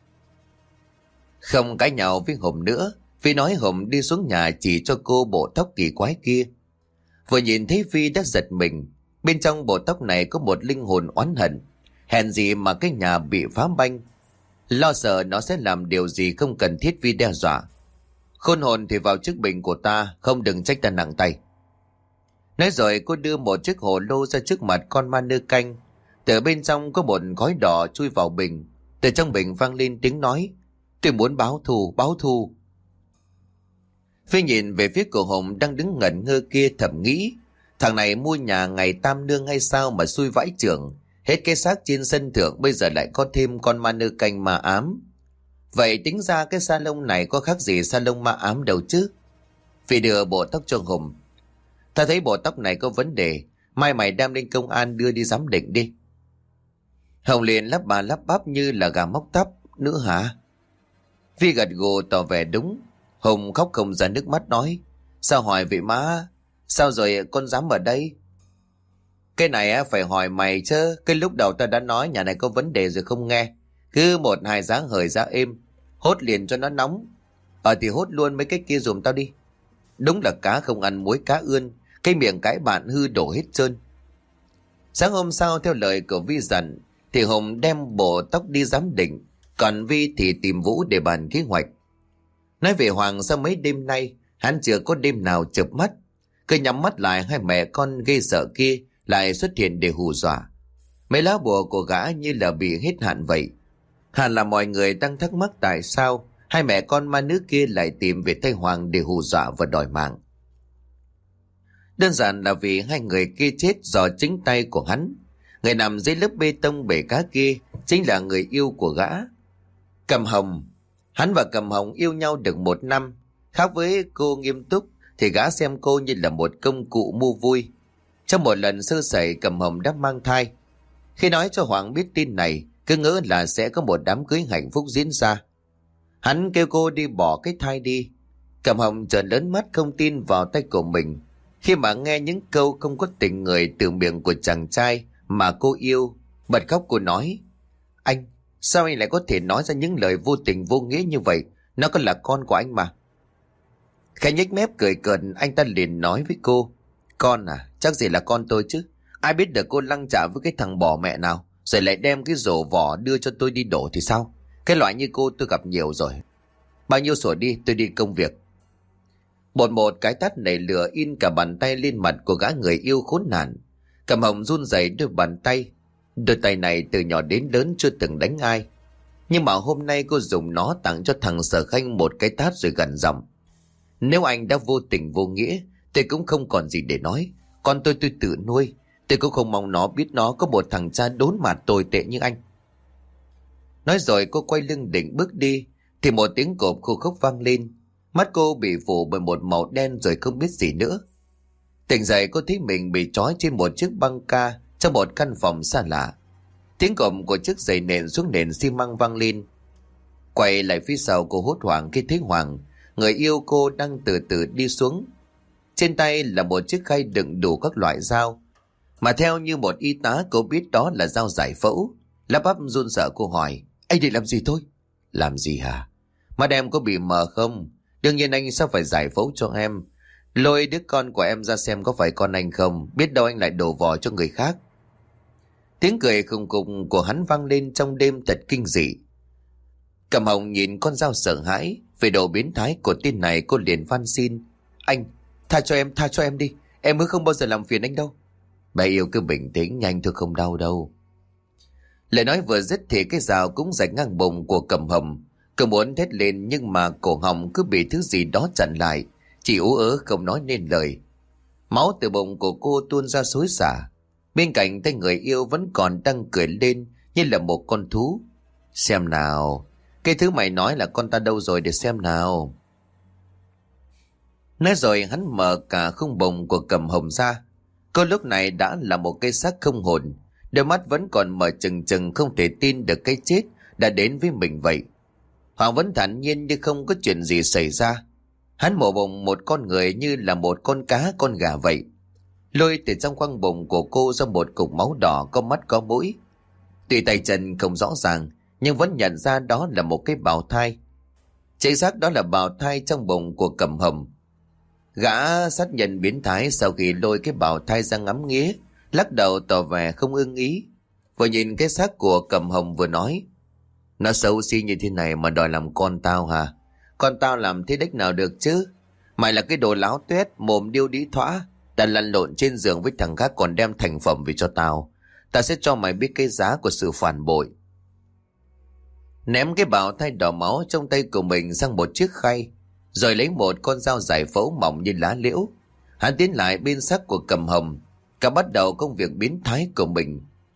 Không cãi nhau với Hùng nữa. Phi nói Hùng đi xuống nhà chỉ cho cô bộ tóc kỳ quái kia. Vừa nhìn thấy Phi đã giật mình. Bên trong bộ tóc này có một linh hồn oán hận. Hèn gì mà cái nhà bị phá banh. Lo sợ nó sẽ làm điều gì không cần thiết Phi đe dọa. Khôn hồn thì vào chiếc bình của ta, không đừng trách ta nặng tay. Nói rồi cô đưa một chiếc hồ lô ra trước mặt con ma nơ canh. Từ bên trong có một khói đỏ chui vào bình. Từ trong bình vang lên tiếng nói. Tôi muốn báo thù. Phi nhìn về phía của Hùng đang đứng ngẩn ngơ kia thầm nghĩ. Thằng này mua nhà ngày tam nương hay sao mà xui vãi trưởng. Hết cái xác trên sân thượng, bây giờ lại có thêm con ma nơ canh ma ám. Vậy tính ra cái sa lông này có khác gì sa lông ma ám đâu chứ? Phi đưa bộ tóc cho Hùng. Ta thấy bộ tóc này có vấn đề, mai mày đem lên công an đưa đi giám định đi. Hồng liền lắp bà lắp bắp như là gà móc tóc. Nữa hả? Phi gật gù tỏ vẻ đúng. Hùng khóc không ra nước mắt nói: Sao hỏi vậy má? Sao rồi con dám ở đây? Cái này phải hỏi mày chứ. Cái lúc đầu ta đã nói nhà này có vấn đề rồi không nghe. Cứ một hai giá hời giá êm, hốt liền cho nó nóng. Thì hốt luôn mấy cái kia dùm tao đi. Đúng là cá không ăn muối cá ươn, cái miệng cái bạn hư đổ hết trơn. Sáng hôm sau theo lời của Vi dặn thì Hùng đem bộ tóc đi giám định, còn Vi thì tìm Vũ để bàn kế hoạch. Nói về Hoàng, sau mấy đêm nay hắn chưa có đêm nào chợp mắt. Cứ nhắm mắt lại, hai mẹ con ghê sợ kia lại xuất hiện để hù dọa. Mấy lá bùa của gã như là bị hết hạn vậy. Hẳn là mọi người đang thắc mắc tại sao hai mẹ con ma nữ kia lại tìm về Tây Hoàng để hù dọa và đòi mạng. Đơn giản là vì hai người kia chết do chính tay của hắn. Người nằm dưới lớp bê tông bể cá kia chính là người yêu của gã, Cầm Hồng. Hắn và Cầm Hồng yêu nhau được 1 năm. Khác với cô nghiêm túc thì gã xem cô như là một công cụ mua vui. Trong một lần sơ sẩy, Cầm Hồng đã mang thai. Khi nói cho Hoàng biết tin này, cứ ngỡ là sẽ có một đám cưới hạnh phúc diễn ra. Hắn kêu cô đi bỏ cái thai đi. Cầm Hồng trợn lớn mắt không tin vào tay của mình khi mà nghe những câu không có tình người từ miệng của chàng trai mà cô yêu. Bật khóc, cô nói: Anh, sao anh lại có thể nói ra những lời vô tình vô nghĩa như vậy? Nó còn là con của anh mà. Khẽ nhếch mép cười cợt, anh ta liền nói với cô: Con à? Chắc gì là con tôi chứ. Ai biết được cô lăng trả với cái thằng bỏ mẹ nào rồi lại đem cái rổ vỏ đưa cho tôi đi đổ thì sao? Cái loại như cô tôi gặp nhiều rồi. Bao nhiêu sổ đi, tôi đi công việc. Một cái tát nảy lửa in cả bàn tay lên mặt của gã người yêu khốn nạn. Cầm Hồng run rẩy đôi bàn tay. Đôi tay này từ nhỏ đến lớn chưa từng đánh ai, nhưng mà hôm nay cô dùng nó tặng cho thằng Sở Khanh một cái tát rồi gằn giọng: Nếu anh đã vô tình vô nghĩa, tôi cũng không còn gì để nói. Con tôi tự nuôi. Tôi cũng không mong nó biết nó có một thằng cha đốn mặt tồi tệ như anh. Nói rồi cô quay lưng định bước đi thì một tiếng cộp khô khốc vang lên. Mắt cô bị phủ bởi một màu đen rồi không biết gì nữa. Tỉnh dậy, cô thấy mình bị trói trên một chiếc băng ca trong một căn phòng xa lạ. Tiếng cộp của chiếc giày nện xuống nền xi măng vang lên. Quay lại phía sau, cô hốt hoảng khi thấy Hoàng, người yêu cô, đang từ từ đi xuống. Trên tay là một chiếc khay đựng đủ các loại dao, mà theo như một y tá cô biết đó là dao giải phẫu. Lắp bắp run sợ, cô hỏi: Anh định làm gì thôi? Làm gì hả? Mắt em có bị mờ không? Đương nhiên anh sao phải giải phẫu cho em. Lôi đứa con của em ra xem có phải con anh không. Biết đâu anh lại đổ vỏ cho người khác. Tiếng cười khùng khục của hắn vang lên trong đêm thật kinh dị. Cầm Hồng nhìn con dao sợ hãi. Về độ biến thái của tên này, cô liền van xin: Anh, tha cho em đi. Em mới không bao giờ làm phiền anh đâu. Bà yêu cứ bình tĩnh, nhanh thôi, không đau đâu. Lời nói vừa dứt thì cái dao cũng rạch ngang bụng của Cầm Hồng. Cô muốn thét lên nhưng mà cổ họng cứ bị thứ gì đó chặn lại, chỉ ú ớ không nói nên lời. Máu từ bụng của cô tuôn ra xối xả. Bên cạnh tay người yêu vẫn còn đang cười lên như là một con thú. Xem nào, cái thứ mày nói là con ta đâu rồi, để xem nào. Nói rồi hắn mở cả khung bụng của Cầm Hồng ra. Cô lúc này đã là một cái xác không hồn, đôi mắt vẫn còn mở trừng trừng, không thể tin được cái chết đã đến với mình vậy. Hoàng vẫn thản nhiên như không có chuyện gì xảy ra. Hắn mổ bụng một con người như là một con cá con gà vậy. Lôi từ trong khoang bụng của cô ra một cục máu đỏ có mắt có mũi. Tuy tay chân không rõ ràng nhưng vẫn nhận ra đó là một cái bào thai. Chính xác đó là bào thai trong bụng của Cầm Hồng. Gã sát nhân biến thái sau khi lôi cái bào thai ra ngắm nghía, lắc đầu tỏ vẻ không ưng ý. Vừa nhìn cái xác của Cầm Hồng vừa nói: Nó xấu xí như thế này mà đòi làm con tao hả? Con tao làm thế đếch nào được chứ? Mày là cái đồ láo tuét, mồm điêu đĩ thõa, đã lăn lộn trên giường với thằng khác còn đem thành phẩm về cho tao. Tao sẽ cho mày biết cái giá của sự phản bội. Ném cái bào thai đỏ máu trong tay của mình sang một chiếc khay, rồi lấy một con dao giải phẫu mỏng như lá liễu. Hắn tiến lại bên xác của Cầm Hồng, cả bắt đầu công việc biến thái của mình.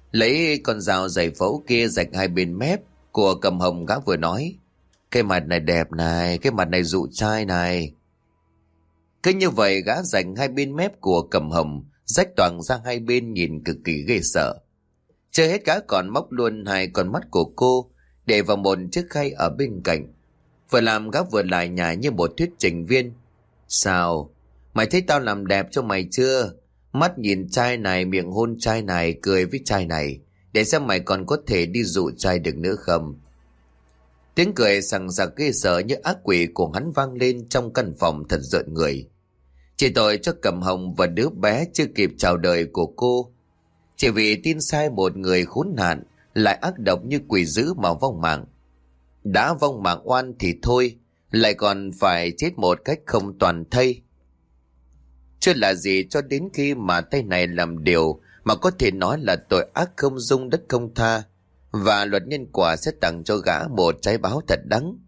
Lấy con dao dày phẫu kia rạch hai bên mép của Cầm Hồng, gã vừa nói: cái mặt này đẹp này, cái mặt này dụ trai này. Cứ như vậy gã rạch hai bên mép của Cầm Hồng, rách toang ra hai bên nhìn cực kỳ ghê sợ. Chưa hết gã còn móc luôn hai con mắt của cô để vào một chiếc khay ở bên cạnh. Vừa làm gã vừa lại nhải như một thuyết trình viên: sao, mày thấy tao làm đẹp cho mày chưa? Mắt nhìn trai này, miệng hôn trai này, cười với trai này, để xem mày còn có thể đi dụ trai được nữa không? Tiếng cười sằng sặc ghê sợ như ác quỷ của hắn vang lên trong căn phòng thật rợn người. Chỉ tội cho Cầm Hồng và đứa bé chưa kịp chào đời của cô. Chỉ vì tin sai một người khốn nạn, lại ác độc như quỷ dữ mà vong mạng. Đã vong mạng oan thì thôi, lại còn phải chết một cách không toàn thây. Chưa là gì cho đến khi mà tay này làm điều mà có thể nói là tội ác không dung đất không tha, và luật nhân quả sẽ tặng cho gã một trái báo thật đắng.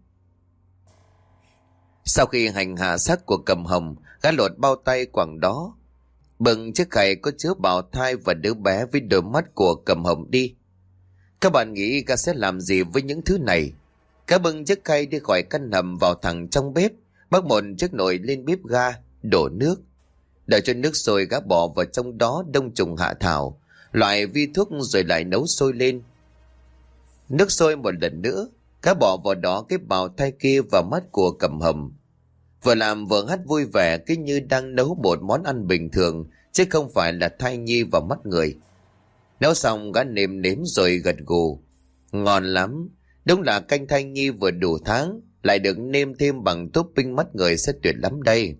Sau khi hành hạ xác của Cầm Hồng, gã lột bao tay quẳng đó, bưng chiếc khay có chứa bào thai và đứa bé với đôi mắt của Cầm Hồng đi. Các bạn nghĩ gã sẽ làm gì với những thứ này? Gã bưng chiếc khay đi khỏi căn hầm vào thẳng trong bếp, bắc một chiếc nồi lên bếp ga, đổ nước. Đợi cho nước sôi, gã bỏ vào trong đó đông trùng hạ thảo, loại vi thuốc, rồi lại nấu sôi lên. Nước sôi một lần nữa, gã bỏ vào đó cái bào thai kia và mắt của Cầm Hồng. Vừa làm vừa hát vui vẻ, cứ như đang nấu một món ăn bình thường, chứ không phải là thai nhi vào mắt người. Nấu xong gã nêm nếm rồi gật gù: ngon lắm, đúng là canh thai nhi vừa đủ tháng, lại được nêm thêm bằng topping mắt người sẽ tuyệt lắm đây.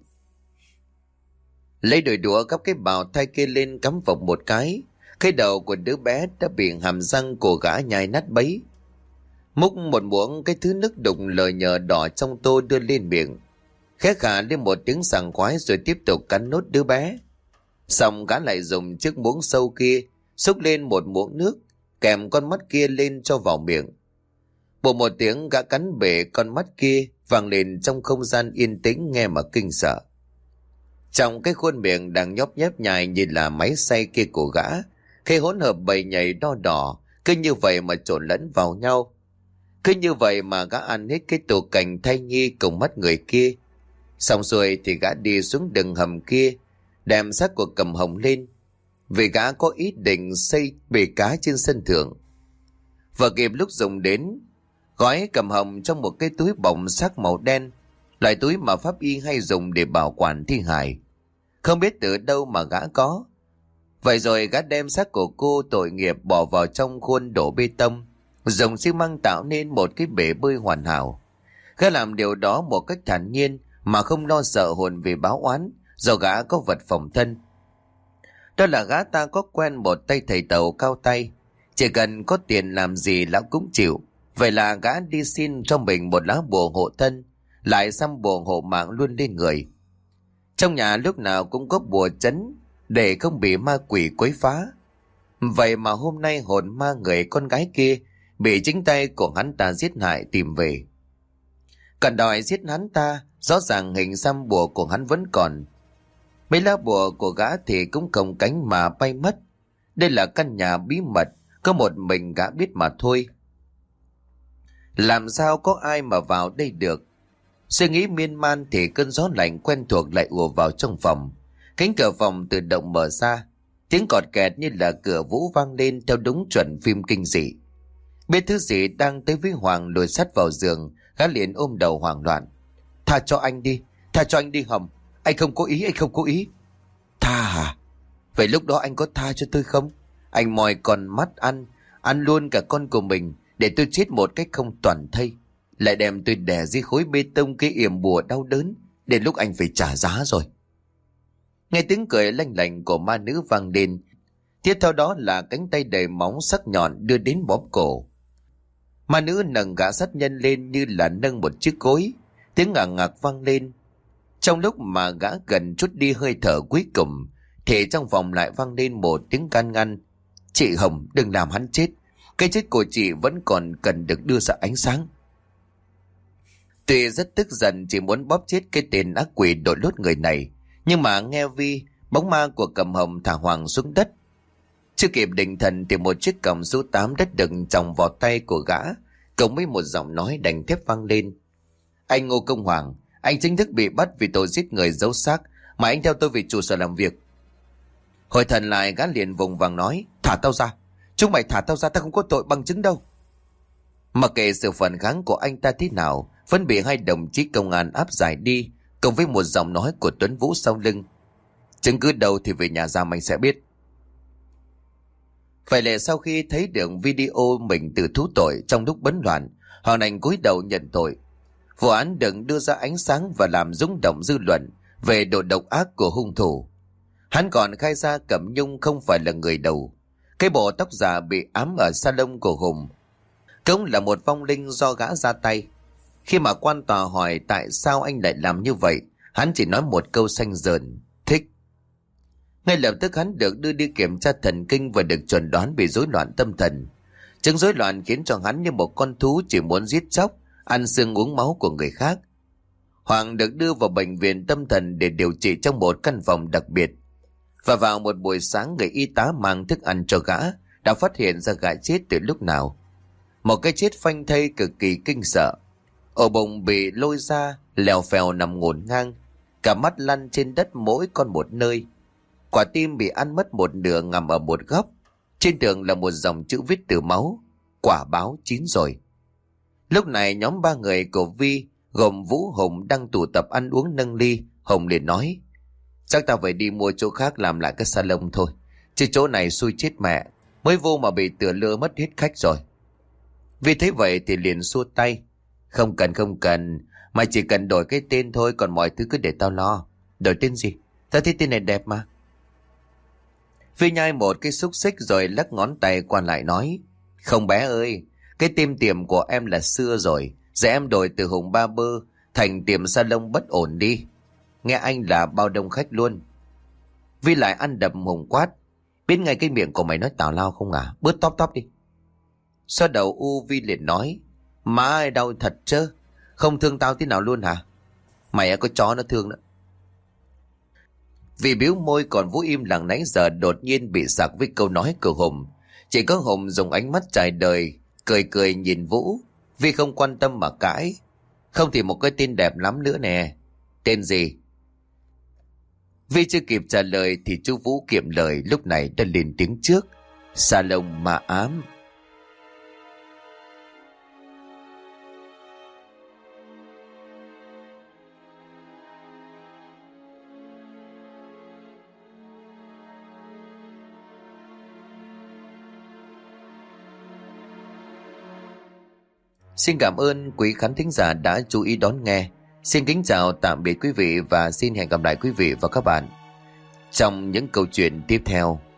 Lấy đôi đũa gắp cái bào thai kia lên cắm vào một cái đầu của đứa bé đã bị hàm răng của gã nhai nát bấy. Múc một muỗng cái thứ nước đục lờ nhờ đỏ trong tô đưa lên miệng, khẽ khà lên một tiếng sảng khoái rồi tiếp tục cắn nốt đứa bé. Xong gã lại dùng chiếc muỗng sâu kia xúc lên một muỗng nước, kèm con mắt kia lên cho vào miệng. Bộ một tiếng gã cắn bể con mắt kia vang lên trong không gian yên tĩnh nghe mà kinh sợ. Trong cái khuôn miệng đang nhóp nhép nhai như là máy xay kia của gã, khi hỗn hợp bầy nhầy đo đỏ cứ như vậy mà trộn lẫn vào nhau. Cứ như vậy mà gã ăn hết cái tổ cành thai nhi cùng mắt người kia. Xong xuôi thì gã đi xuống đường hầm kia, đem xác của Cầm Hồng lên, vì gã có ý định xây bể cá trên sân thượng. Vừa kịp lúc dùng đến, gói Cầm Hồng trong một cái túi bọc xác màu đen, loại túi mà pháp y hay dùng để bảo quản thi hài. Không biết từ đâu mà gã có. Vậy rồi gã đem xác của cô tội nghiệp bỏ vào trong khuôn đổ bê tông, dùng xi măng tạo nên một cái bể bơi hoàn hảo. Gã làm điều đó một cách thản nhiên mà không lo sợ hồn về báo oán, do gã có vật phòng thân. Đó là gã ta có quen một tay thầy tàu cao tay, chỉ cần có tiền làm gì lão cũng chịu. Vậy là gã đi xin cho mình một lá bùa hộ thân, lại xăm bùa hộ mạng luôn lên người. Trong nhà lúc nào cũng có bùa trấn để không bị ma quỷ quấy phá. Vậy mà hôm nay hồn ma người con gái kia bị chính tay của hắn ta giết hại tìm về. Còn đòi giết hắn ta, rõ ràng hình xăm bùa của hắn vẫn còn. Mấy lá bùa của gã thì cũng không cánh mà bay mất. Đây là căn nhà bí mật, có một mình gã biết mà thôi. Làm sao có ai mà vào đây được? Suy nghĩ miên man thì cơn gió lạnh quen thuộc lại ùa vào trong phòng. Cánh cửa phòng tự động mở ra, tiếng cọt kẹt như là cửa vũ vang lên theo đúng chuẩn phim kinh dị. Biết thứ gì đang tới với Hoàng lùi sát vào giường, gã liền ôm đầu hoảng loạn: tha cho anh đi, tha cho anh đi Hồng, anh không có ý, anh không có ý. Tha hả? Vậy lúc đó anh có tha cho tôi không? Anh moi con mắt ăn luôn cả con của mình để tôi chết một cách không toàn thây, lại đem tôi đè dưới khối bê tông cái yểm bùa đau đớn, đến lúc anh phải trả giá rồi. Nghe tiếng cười lanh lảnh của ma nữ vang lên, tiếp theo đó là cánh tay đầy móng sắc nhọn đưa đến bóp cổ. Ma nữ nâng gã sát nhân lên như là nâng một chiếc cối, tiếng ngạc ngạc vang lên. Trong lúc mà gã gần chút đi hơi thở cuối cùng, thì trong phòng lại vang lên một tiếng can ngăn: chị Hồng, đừng làm hắn chết, cái chết của chị vẫn còn cần được đưa ra ánh sáng. Tuy rất tức giận chỉ muốn bóp chết cái tên ác quỷ đội lốt người này, nhưng mà nghe Vi, bóng ma của Cầm Hồng thả Hoàng xuống đất. Chưa kịp định thần thì một chiếc còng số 8 đất đựng trong vỏ tay của gã, cộng với một giọng nói đành thép vang lên. Anh Ngô Công Hoàng, anh chính thức bị bắt vì tội giết người giấu xác, mà anh theo tôi về trụ sở làm việc. Hồi thần lại, gã liền vùng vàng nói, thả tao ra, chúng mày thả tao ra, tao không có tội bằng chứng đâu. Mặc kệ sự phản kháng của anh ta thế nào, vẫn bị hai đồng chí công an áp giải đi, cộng với một giọng nói của Tuấn Vũ sau lưng. Chứng cứ đâu thì về nhà giam anh sẽ biết. Vậy là sau khi thấy được video mình tự thú tội trong lúc bấn loạn, Hoàng Anh cúi đầu nhận tội. Vụ án được đưa ra ánh sáng và làm rung động dư luận về độ độc ác của hung thủ. Hắn còn khai ra Cẩm Nhung không phải là người đầu. Cái bộ tóc giả bị ám ở salon của Hùng cũng là một vong linh do gã ra tay. Khi mà quan tòa hỏi tại sao anh lại làm như vậy, hắn chỉ nói một câu xanh dờn, thích. Ngay lập tức hắn được đưa đi kiểm tra thần kinh và được chẩn đoán bị rối loạn tâm thần. Chứng rối loạn khiến cho hắn như một con thú chỉ muốn giết chóc, ăn xương uống máu của người khác. Hoàng được đưa vào bệnh viện tâm thần để điều trị trong một căn phòng đặc biệt. Và vào một buổi sáng, người y tá mang thức ăn cho gã đã phát hiện ra gã chết từ lúc nào. Một cái chết phanh thây cực kỳ kinh sợ. Ổ bụng bị lôi ra, lèo phèo nằm ngổn ngang, cả mắt lăn trên đất mỗi con một nơi. Quả tim bị ăn mất một nửa nằm ở một góc. Trên tường là một dòng chữ viết từ máu: quả báo chín rồi. Lúc này nhóm ba người của Vi gồm Vũ, Hùng đang tụ tập ăn uống nâng ly. Hùng liền nói, chắc tao phải đi mua chỗ khác làm lại cái salon thôi, chứ chỗ này xui chết mẹ, mới vô mà bị tựa lưa mất hết khách rồi. Vi thấy vậy thì liền xua tay, không cần, mày chỉ cần đổi cái tên thôi, còn mọi thứ cứ để tao lo. Đổi tên gì? Tao thấy tên này đẹp mà. Vi nhai một cái xúc xích rồi lắc ngón tay qua lại nói, không bé ơi, cái tên tiệm của em là xưa rồi, giờ em đổi từ Hùng Ba Bơ thành tiệm salon bất ổn đi. Nghe anh là bao đông khách luôn. Vi lại ăn đập Hùng quát, biết ngay cái miệng của mày nói tào lao không à, bớt tóp đi. Xoa đầu u, Vi liền nói, má ơi đau thật chứ, không thương tao tí nào luôn hả? Mày có chó nó thương đó. Vì biếu môi, còn Vũ im lặng nãy giờ đột nhiên bị sặc với câu nói của Hùng. Chỉ có Hùng dùng ánh mắt trải đời, cười nhìn Vũ. Vi không quan tâm mà cãi, không thì một cái tên đẹp lắm nữa nè. Tên gì? Vi chưa kịp trả lời thì chú Vũ kiệm lời lúc này đã lên tiếng trước, salon ma ám. Xin cảm ơn quý khán thính giả đã chú ý đón nghe. Xin kính chào tạm biệt quý vị và xin hẹn gặp lại quý vị và các bạn trong những câu chuyện tiếp theo.